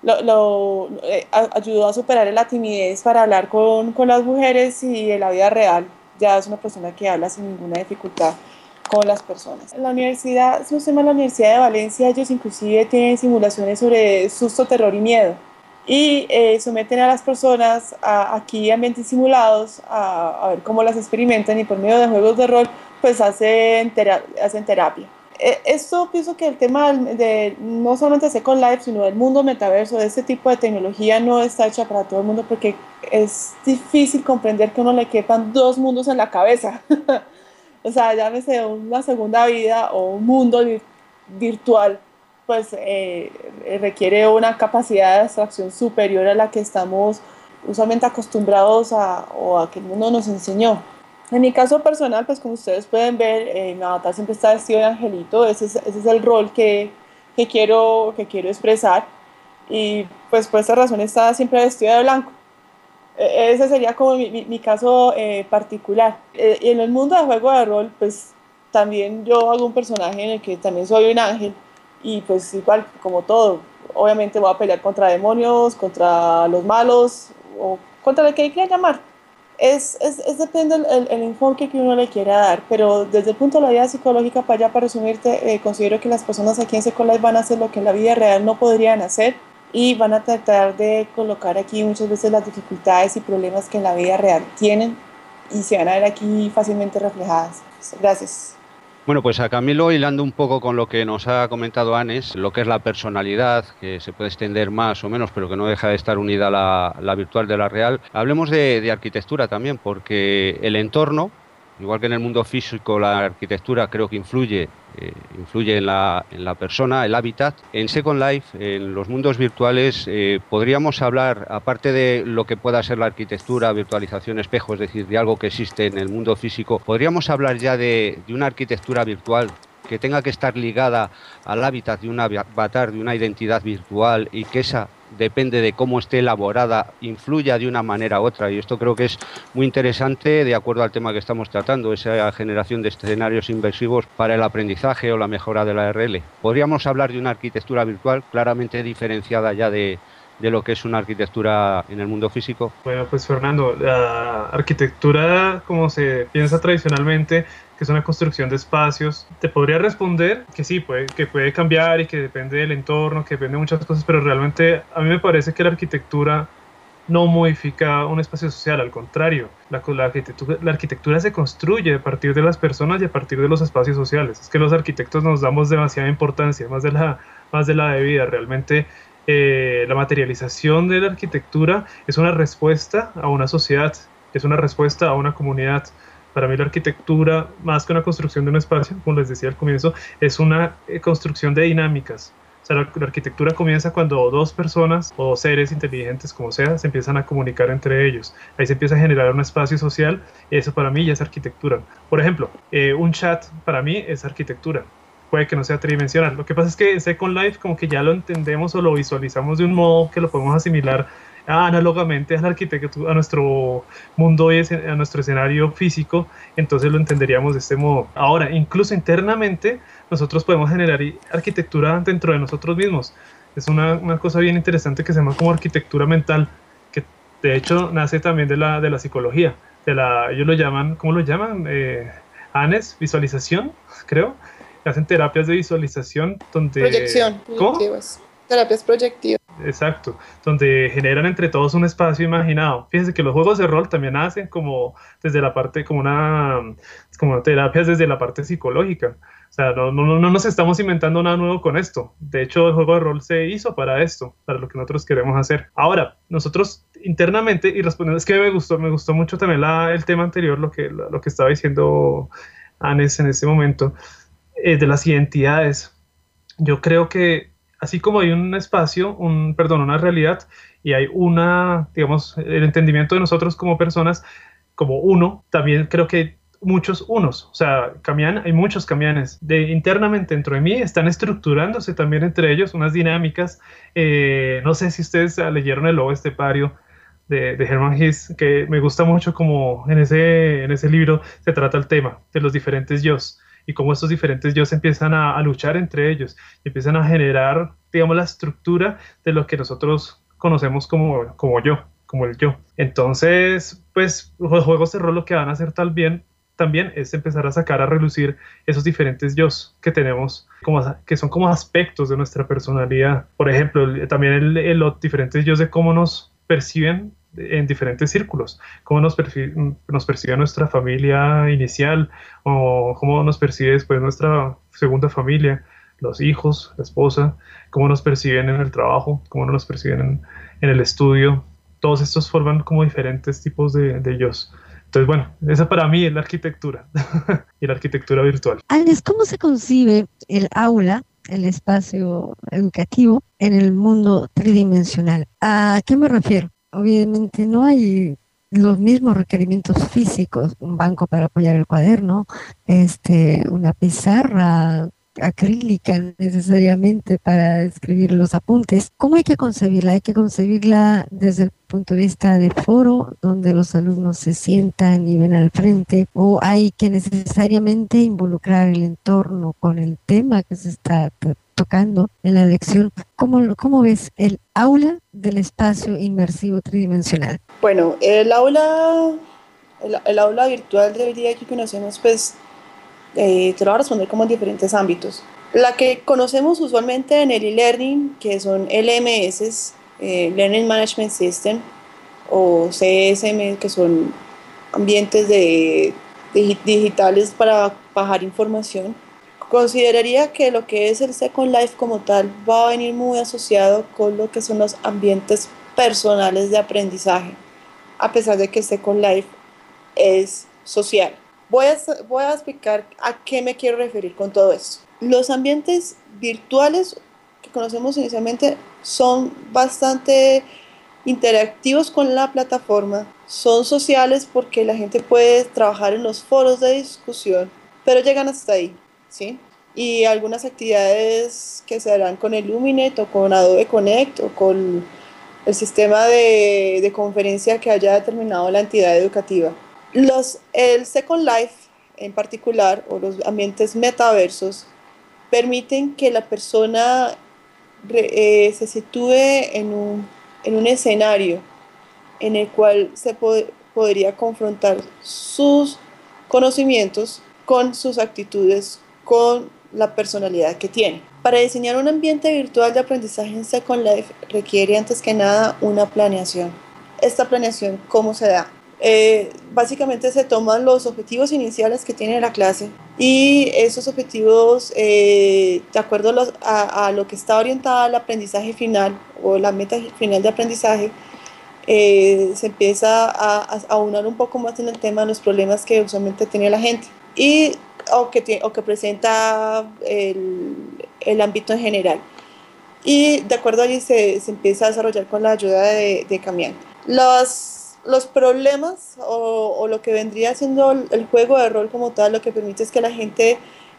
ayudó a superar la timidez para hablar con las mujeres, y en la vida real ya es una persona que habla sin ninguna dificultad con las personas. En la universidad, si no se llama la Universidad de Valencia, ellos inclusive tienen simulaciones sobre susto, terror y miedo, y someten a las personas aquí ambientes simulados a ver cómo las experimentan, y por medio de juegos de rol pues hacen terapia. Esto pienso que el tema de no solamente Second Life, sino del mundo metaverso, de este tipo de tecnología, no está hecha para todo el mundo, porque es difícil comprender que a uno le quepan dos mundos en la cabeza. O sea, llámese una segunda vida o un mundo virtual, pues requiere una capacidad de abstracción superior a la que estamos usualmente acostumbrados o a que el mundo nos enseñó. En mi caso personal, pues como ustedes pueden ver, mi avatar siempre está vestido de angelito. Ese es el rol que quiero expresar, y pues por esa razón está siempre vestido de blanco. Ese sería como mi caso particular. Y en el mundo de juego de rol, pues también yo hago un personaje en el que también soy un ángel, y pues igual como todo, obviamente voy a pelear contra demonios, contra los malos o contra lo que quieran llamar. Depende el enfoque que uno le quiera dar, pero desde el punto de la vida psicológica, para resumirte, considero que las personas aquí en Second Life van a hacer lo que en la vida real no podrían hacer, y van a tratar de colocar aquí muchas veces las dificultades y problemas que en la vida real tienen, y se van a ver aquí fácilmente reflejadas. Gracias. Bueno, pues a Camilo, hilando un poco con lo que nos ha comentado Anes, lo que es la personalidad, que se puede extender más o menos, pero que no deja de estar unida a la virtual de la real, hablemos de arquitectura también, porque el entorno, igual que en el mundo físico, la arquitectura creo que influye en la persona, el hábitat. En Second Life, en los mundos virtuales, podríamos hablar, aparte de lo que pueda ser la arquitectura, virtualización, espejo, es decir, de algo que existe en el mundo físico, podríamos hablar ya de una arquitectura virtual que tenga que estar ligada al hábitat de un avatar, de una identidad virtual, y que esa, depende de cómo esté elaborada, influya de una manera u otra. Y esto creo que es muy interesante de acuerdo al tema que estamos tratando, esa generación de escenarios inversivos para el aprendizaje o la mejora de la RL. Podríamos hablar de una arquitectura virtual claramente diferenciada ya de lo que es una arquitectura en el mundo físico. Bueno, pues Fernando, la arquitectura como se piensa tradicionalmente, que es una construcción de espacios, te podría responder que sí, que puede cambiar y que depende del entorno, que depende de muchas cosas, pero realmente a mí me parece que la arquitectura no modifica un espacio social, al contrario, la arquitectura se construye a partir de las personas y a partir de los espacios sociales. Es que los arquitectos nos damos demasiada importancia, más de la debida. Realmente la materialización de la arquitectura es una respuesta a una sociedad, es una respuesta a una comunidad. Para mí la arquitectura, más que una construcción de un espacio, como les decía al comienzo, es una construcción de dinámicas. O sea, la arquitectura comienza cuando dos personas o seres inteligentes, como sea, se empiezan a comunicar entre ellos. Ahí se empieza a generar un espacio social, y eso para mí ya es arquitectura. Por ejemplo, un chat para mí es arquitectura. Puede que no sea tridimensional. Lo que pasa es que en Second Life como que ya lo entendemos o lo visualizamos de un modo que lo podemos asimilar análogamente a la arquitectura, a nuestro mundo y a nuestro escenario físico, entonces lo entenderíamos de este modo. Ahora, incluso internamente, nosotros podemos generar arquitectura dentro de nosotros mismos. Es una cosa bien interesante que se llama como arquitectura mental, que de hecho nace también de la psicología. Ellos lo llaman, ¿cómo lo llaman? ANES, visualización, creo. Hacen terapias de visualización donde... Proyección. ¿Cómo? Terapias proyectivas. Exacto, donde generan entre todos un espacio imaginado. Fíjense que los juegos de rol también hacen como desde la parte, como terapias desde la parte psicológica. O sea, no nos estamos inventando nada nuevo con esto. De hecho, el juego de rol se hizo para esto, para lo que nosotros queremos hacer. Ahora, nosotros internamente, y respondiendo, es que me gustó mucho también el tema anterior, lo que estaba diciendo Anes en ese momento, de las identidades. Yo creo que así como hay un espacio, una realidad, y hay digamos, el entendimiento de nosotros como personas, como uno, también creo que hay muchos unos. O sea, hay muchos camiones. Internamente dentro de mí están estructurándose también entre ellos unas dinámicas. No sé si ustedes leyeron El Lobo Estepario de Hermann Hesse, que me gusta mucho como en ese libro se trata el tema de los diferentes yos. y cómo estos diferentes yo se empiezan a luchar entre ellos y empiezan a generar, digamos, la estructura de lo que nosotros conocemos como el yo. Entonces, pues los juegos de rol lo que van a hacer también es empezar a sacar a relucir esos diferentes yos que tenemos, que son como aspectos de nuestra personalidad. Por ejemplo, también los diferentes yos de cómo nos perciben en diferentes círculos, cómo nos percibe nuestra familia inicial o cómo nos percibe después nuestra segunda familia, los hijos, la esposa, cómo nos perciben en el trabajo, cómo nos perciben en el estudio. Todos estos forman como diferentes tipos de yos. Entonces, bueno, esa para mí es la arquitectura y la arquitectura virtual. Alex, ¿cómo se concibe el aula, el espacio educativo, en el mundo tridimensional? ¿A qué me refiero? Obviamente no hay los mismos requerimientos físicos, un banco para apoyar el cuaderno, una pizarra acrílica necesariamente para escribir los apuntes. ¿Cómo hay que concebirla? Hay que concebirla desde el punto de vista de foro, donde los alumnos se sientan y ven al frente, o hay que necesariamente involucrar el entorno con el tema que se está tocando en la lección. ¿Cómo ves el aula del espacio inmersivo tridimensional? Bueno, el aula virtual de hoy día que conocemos, pues te lo voy a responder como en diferentes ámbitos. La que conocemos usualmente en el e-learning, que son LMS, Learning Management System, o CSM, que son ambientes digitales para bajar información. Consideraría que lo que es el Second Life como tal va a venir muy asociado con lo que son los ambientes personales de aprendizaje, a pesar de que Second Life es social. Voy a explicar a qué me quiero referir con todo esto. Los ambientes virtuales que conocemos inicialmente son bastante interactivos con la plataforma, son sociales porque la gente puede trabajar en los foros de discusión, pero llegan hasta ahí, ¿sí? Y algunas actividades que se harán con Illuminate o con Adobe Connect o con el sistema de conferencia que haya determinado la entidad educativa. El Second Life en particular, o los ambientes metaversos, permiten que la persona se sitúe en un escenario en el cual se podría confrontar sus conocimientos con sus actitudes, con la personalidad que tiene. Para diseñar un ambiente virtual de aprendizaje en Second Life requiere antes que nada una planeación. Esta planeación, ¿cómo se da? Básicamente se toman los objetivos iniciales que tiene la clase y esos objetivos, de acuerdo a lo que está orientada al aprendizaje final o la meta final de aprendizaje, se empieza a aunar un poco más en el tema de los problemas que usualmente tiene la gente o que presenta el ámbito en general. Y de acuerdo a allí se empieza a desarrollar con la ayuda de Camián. Los problemas o lo que vendría siendo el juego de rol como tal, lo que permite es que la gente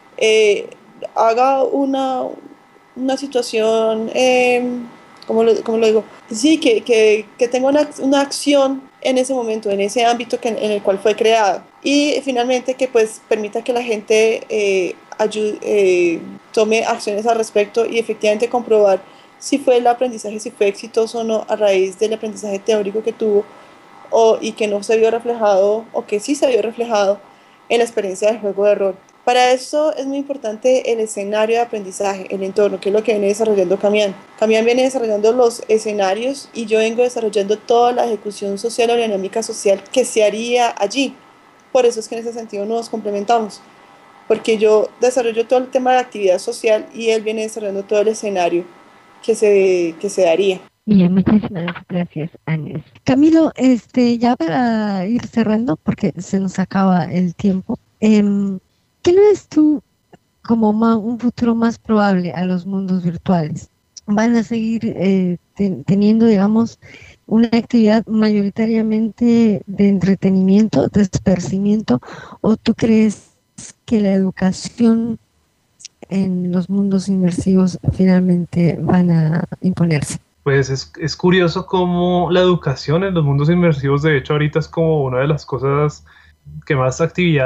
haga una situación, ¿cómo lo digo? Sí, que tenga una acción en ese momento, en ese ámbito en el cual fue creado. Y finalmente que pues permita que la gente tome acciones al respecto y efectivamente comprobar si fue el aprendizaje, si fue exitoso o no a raíz del aprendizaje teórico que tuvo y que no se vio reflejado o que sí se vio reflejado en la experiencia del juego de rol. Para eso es muy importante el escenario de aprendizaje, el entorno, que es lo que viene desarrollando Camián. Camián viene desarrollando los escenarios y yo vengo desarrollando toda la ejecución social o la dinámica social que se haría allí. Por eso es que en ese sentido nos complementamos, porque yo desarrollo todo el tema de actividad social y él viene desarrollando todo el escenario que se daría. Bien, muchísimas gracias, Ángeles. Camilo, ya para ir cerrando, porque se nos acaba el tiempo, ¿qué le ves tú como un futuro más probable a los mundos virtuales? ¿Van a seguir teniendo, digamos, una actividad mayoritariamente de entretenimiento, de esparcimiento, o tú crees que la educación en los mundos inmersivos finalmente van a imponerse? Pues es curioso cómo la educación en los mundos inmersivos, de hecho, ahorita es como una de las cosas que más actividad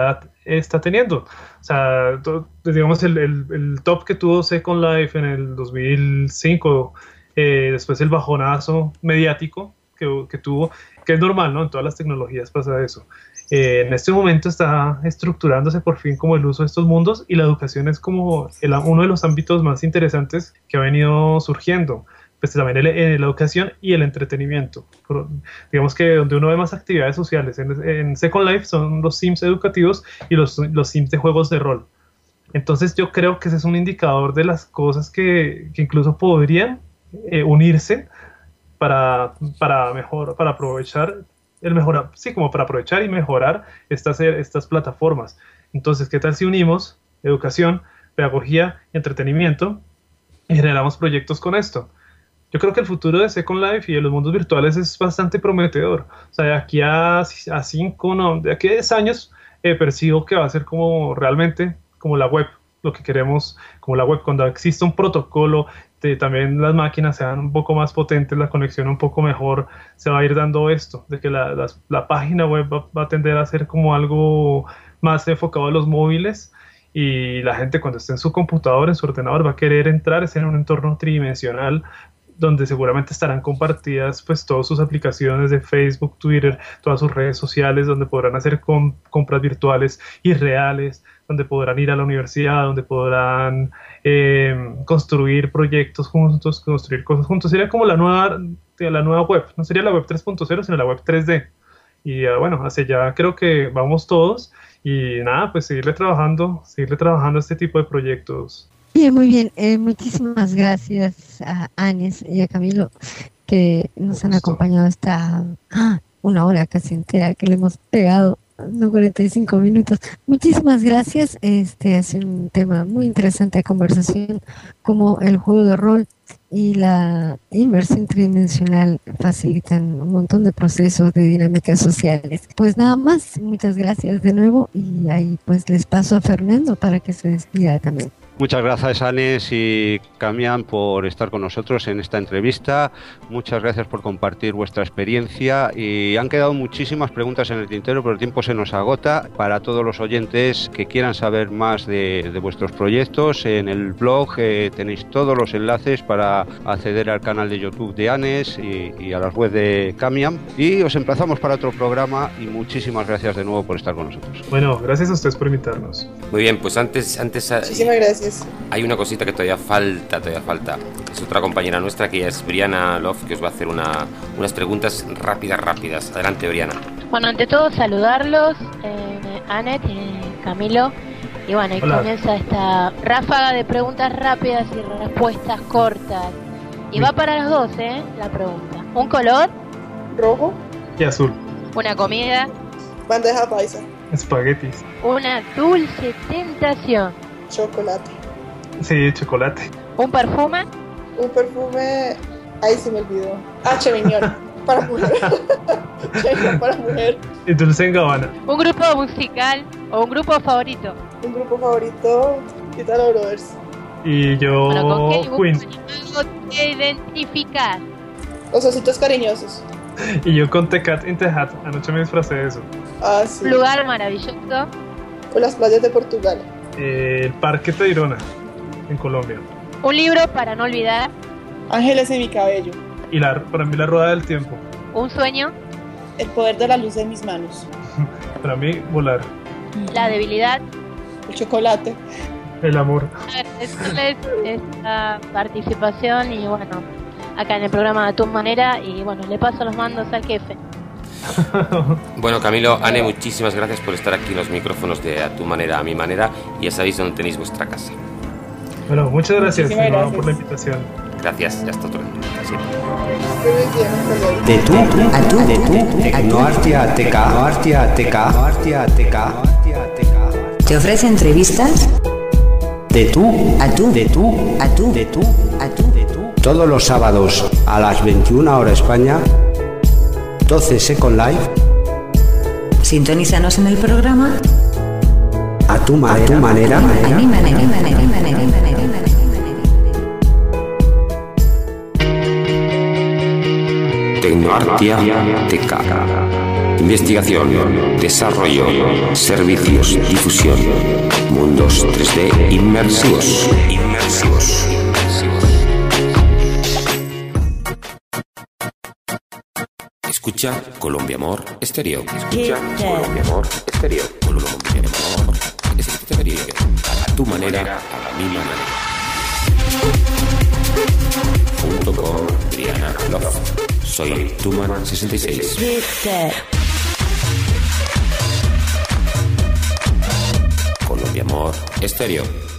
está teniendo. O sea, digamos el top que tuvo Second Life en el 2005, después el bajonazo mediático que tuvo, que es normal, ¿no? En todas las tecnologías pasa eso. En este momento está estructurándose por fin como el uso de estos mundos, y la educación es como uno de los ámbitos más interesantes que ha venido surgiendo. Pues también la educación y el entretenimiento. Digamos que donde uno ve más actividades sociales en Second Life son los Sims educativos y los Sims de juegos de rol. Entonces yo creo que ese es un indicador de las cosas que incluso podrían unirse para aprovechar para aprovechar y mejorar estas plataformas. Entonces, ¿qué tal si unimos educación, pedagogía, entretenimiento y generamos proyectos con esto? Yo creo que el futuro de Second Life y de los mundos virtuales es bastante prometedor. O sea, de aquí a 10 años percibo que va a ser como realmente como la web, lo que queremos, como la web, cuando exista un protocolo, también las máquinas sean un poco más potentes, la conexión un poco mejor, se va a ir dando esto, de que la página web va a tender a ser como algo más enfocado a los móviles, y la gente cuando esté en su computador, en su ordenador, va a querer entrar en un entorno tridimensional donde seguramente estarán compartidas pues todas sus aplicaciones de Facebook, Twitter, todas sus redes sociales, donde podrán hacer compras virtuales y reales, donde podrán ir a la universidad, donde podrán construir proyectos juntos, construir cosas juntos. Sería como la nueva web, no sería la web 3.0, sino la web 3D. Y bueno, hacia allá creo que vamos todos, y nada, pues seguirle trabajando a este tipo de proyectos. Bien, muy bien. Muchísimas gracias a Anes y a Camilo, que nos han acompañado hasta una hora casi entera que le hemos pegado, no 45 minutos. Muchísimas gracias. Es un tema muy interesante de conversación, como el juego de rol y la inversión tridimensional facilitan un montón de procesos de dinámicas sociales. Pues nada más, muchas gracias de nuevo, y ahí pues les paso a Fernando para que se despida también. Muchas gracias, Anes y Camián, por estar con nosotros en esta entrevista. Muchas gracias por compartir vuestra experiencia, y han quedado muchísimas preguntas en el tintero, pero el tiempo se nos agota. Para todos los oyentes que quieran saber más de vuestros proyectos, en el blog tenéis todos los enlaces para acceder al canal de YouTube de Anes y a las webs de Camián. Y os emplazamos para otro programa, y muchísimas gracias de nuevo por estar con nosotros. Bueno, gracias a ustedes por invitarnos. Muy bien, pues antes muchísimas gracias. Hay una cosita que todavía falta. Es otra compañera nuestra, que es Briana Love, que os va a hacer unas preguntas rápidas. Adelante, Briana. Bueno, ante todo saludarlos, Anet y Camilo. Y bueno, ahí comienza esta ráfaga de preguntas rápidas y respuestas cortas. Y va para los dos, la pregunta. ¿Un color? Rojo. Y azul. ¿Una comida? Bandeja paisa. Espaguetis. ¿Una dulce tentación? Chocolate. Sí, chocolate. ¿Un perfume? Un perfume... Ahí se me olvidó. Cheviñón. Para mujer. Cheviñón para mujer. Y Dulce en Gabbana. ¿Un grupo musical o un grupo favorito? Un grupo favorito, Italo Brothers. Y yo, bueno, ¿con qué Queen. Te identificas? Los ositos cariñosos. Y yo con The Cat in the Hat. Anoche me disfracé de eso. Sí. ¿Un lugar maravilloso? Con las playas de Portugal. El Parque Tayrona, en Colombia. ¿Un libro para no olvidar? Ángeles en mi cabello. Y para mí, La Rueda del Tiempo. ¿Un sueño? El poder de la luz en mis manos. Para mí, volar. ¿La debilidad? El chocolate. El amor. Agradecerles esta participación, y bueno, acá en el programa de Tu Manera, y bueno, le paso los mandos al jefe. Bueno, Camilo, Ane, muchísimas gracias por estar aquí en los micrófonos de A Tu Manera, a Mi Manera, y ya sabéis dónde tenéis vuestra casa. Bueno, muchas gracias por la invitación. Gracias, y hasta otro. De tú a tú, Tecnoartia TK. Te ofrece entrevistas De tú a tú. todos los sábados a las 21 horas España, 12 Second Life. Sintonízanos en el programa A tu manera. A mi manera. Tecnoartia TK. Investigación, desarrollo, servicios, difusión, mundos 3D inmersivos. Escucha Colombia Amor Estéreo. Colombia Amor Estéreo. A tu manera, a mi manera. Junto con Brianna Love. Soy Tuman66. Colombia Amor Estéreo.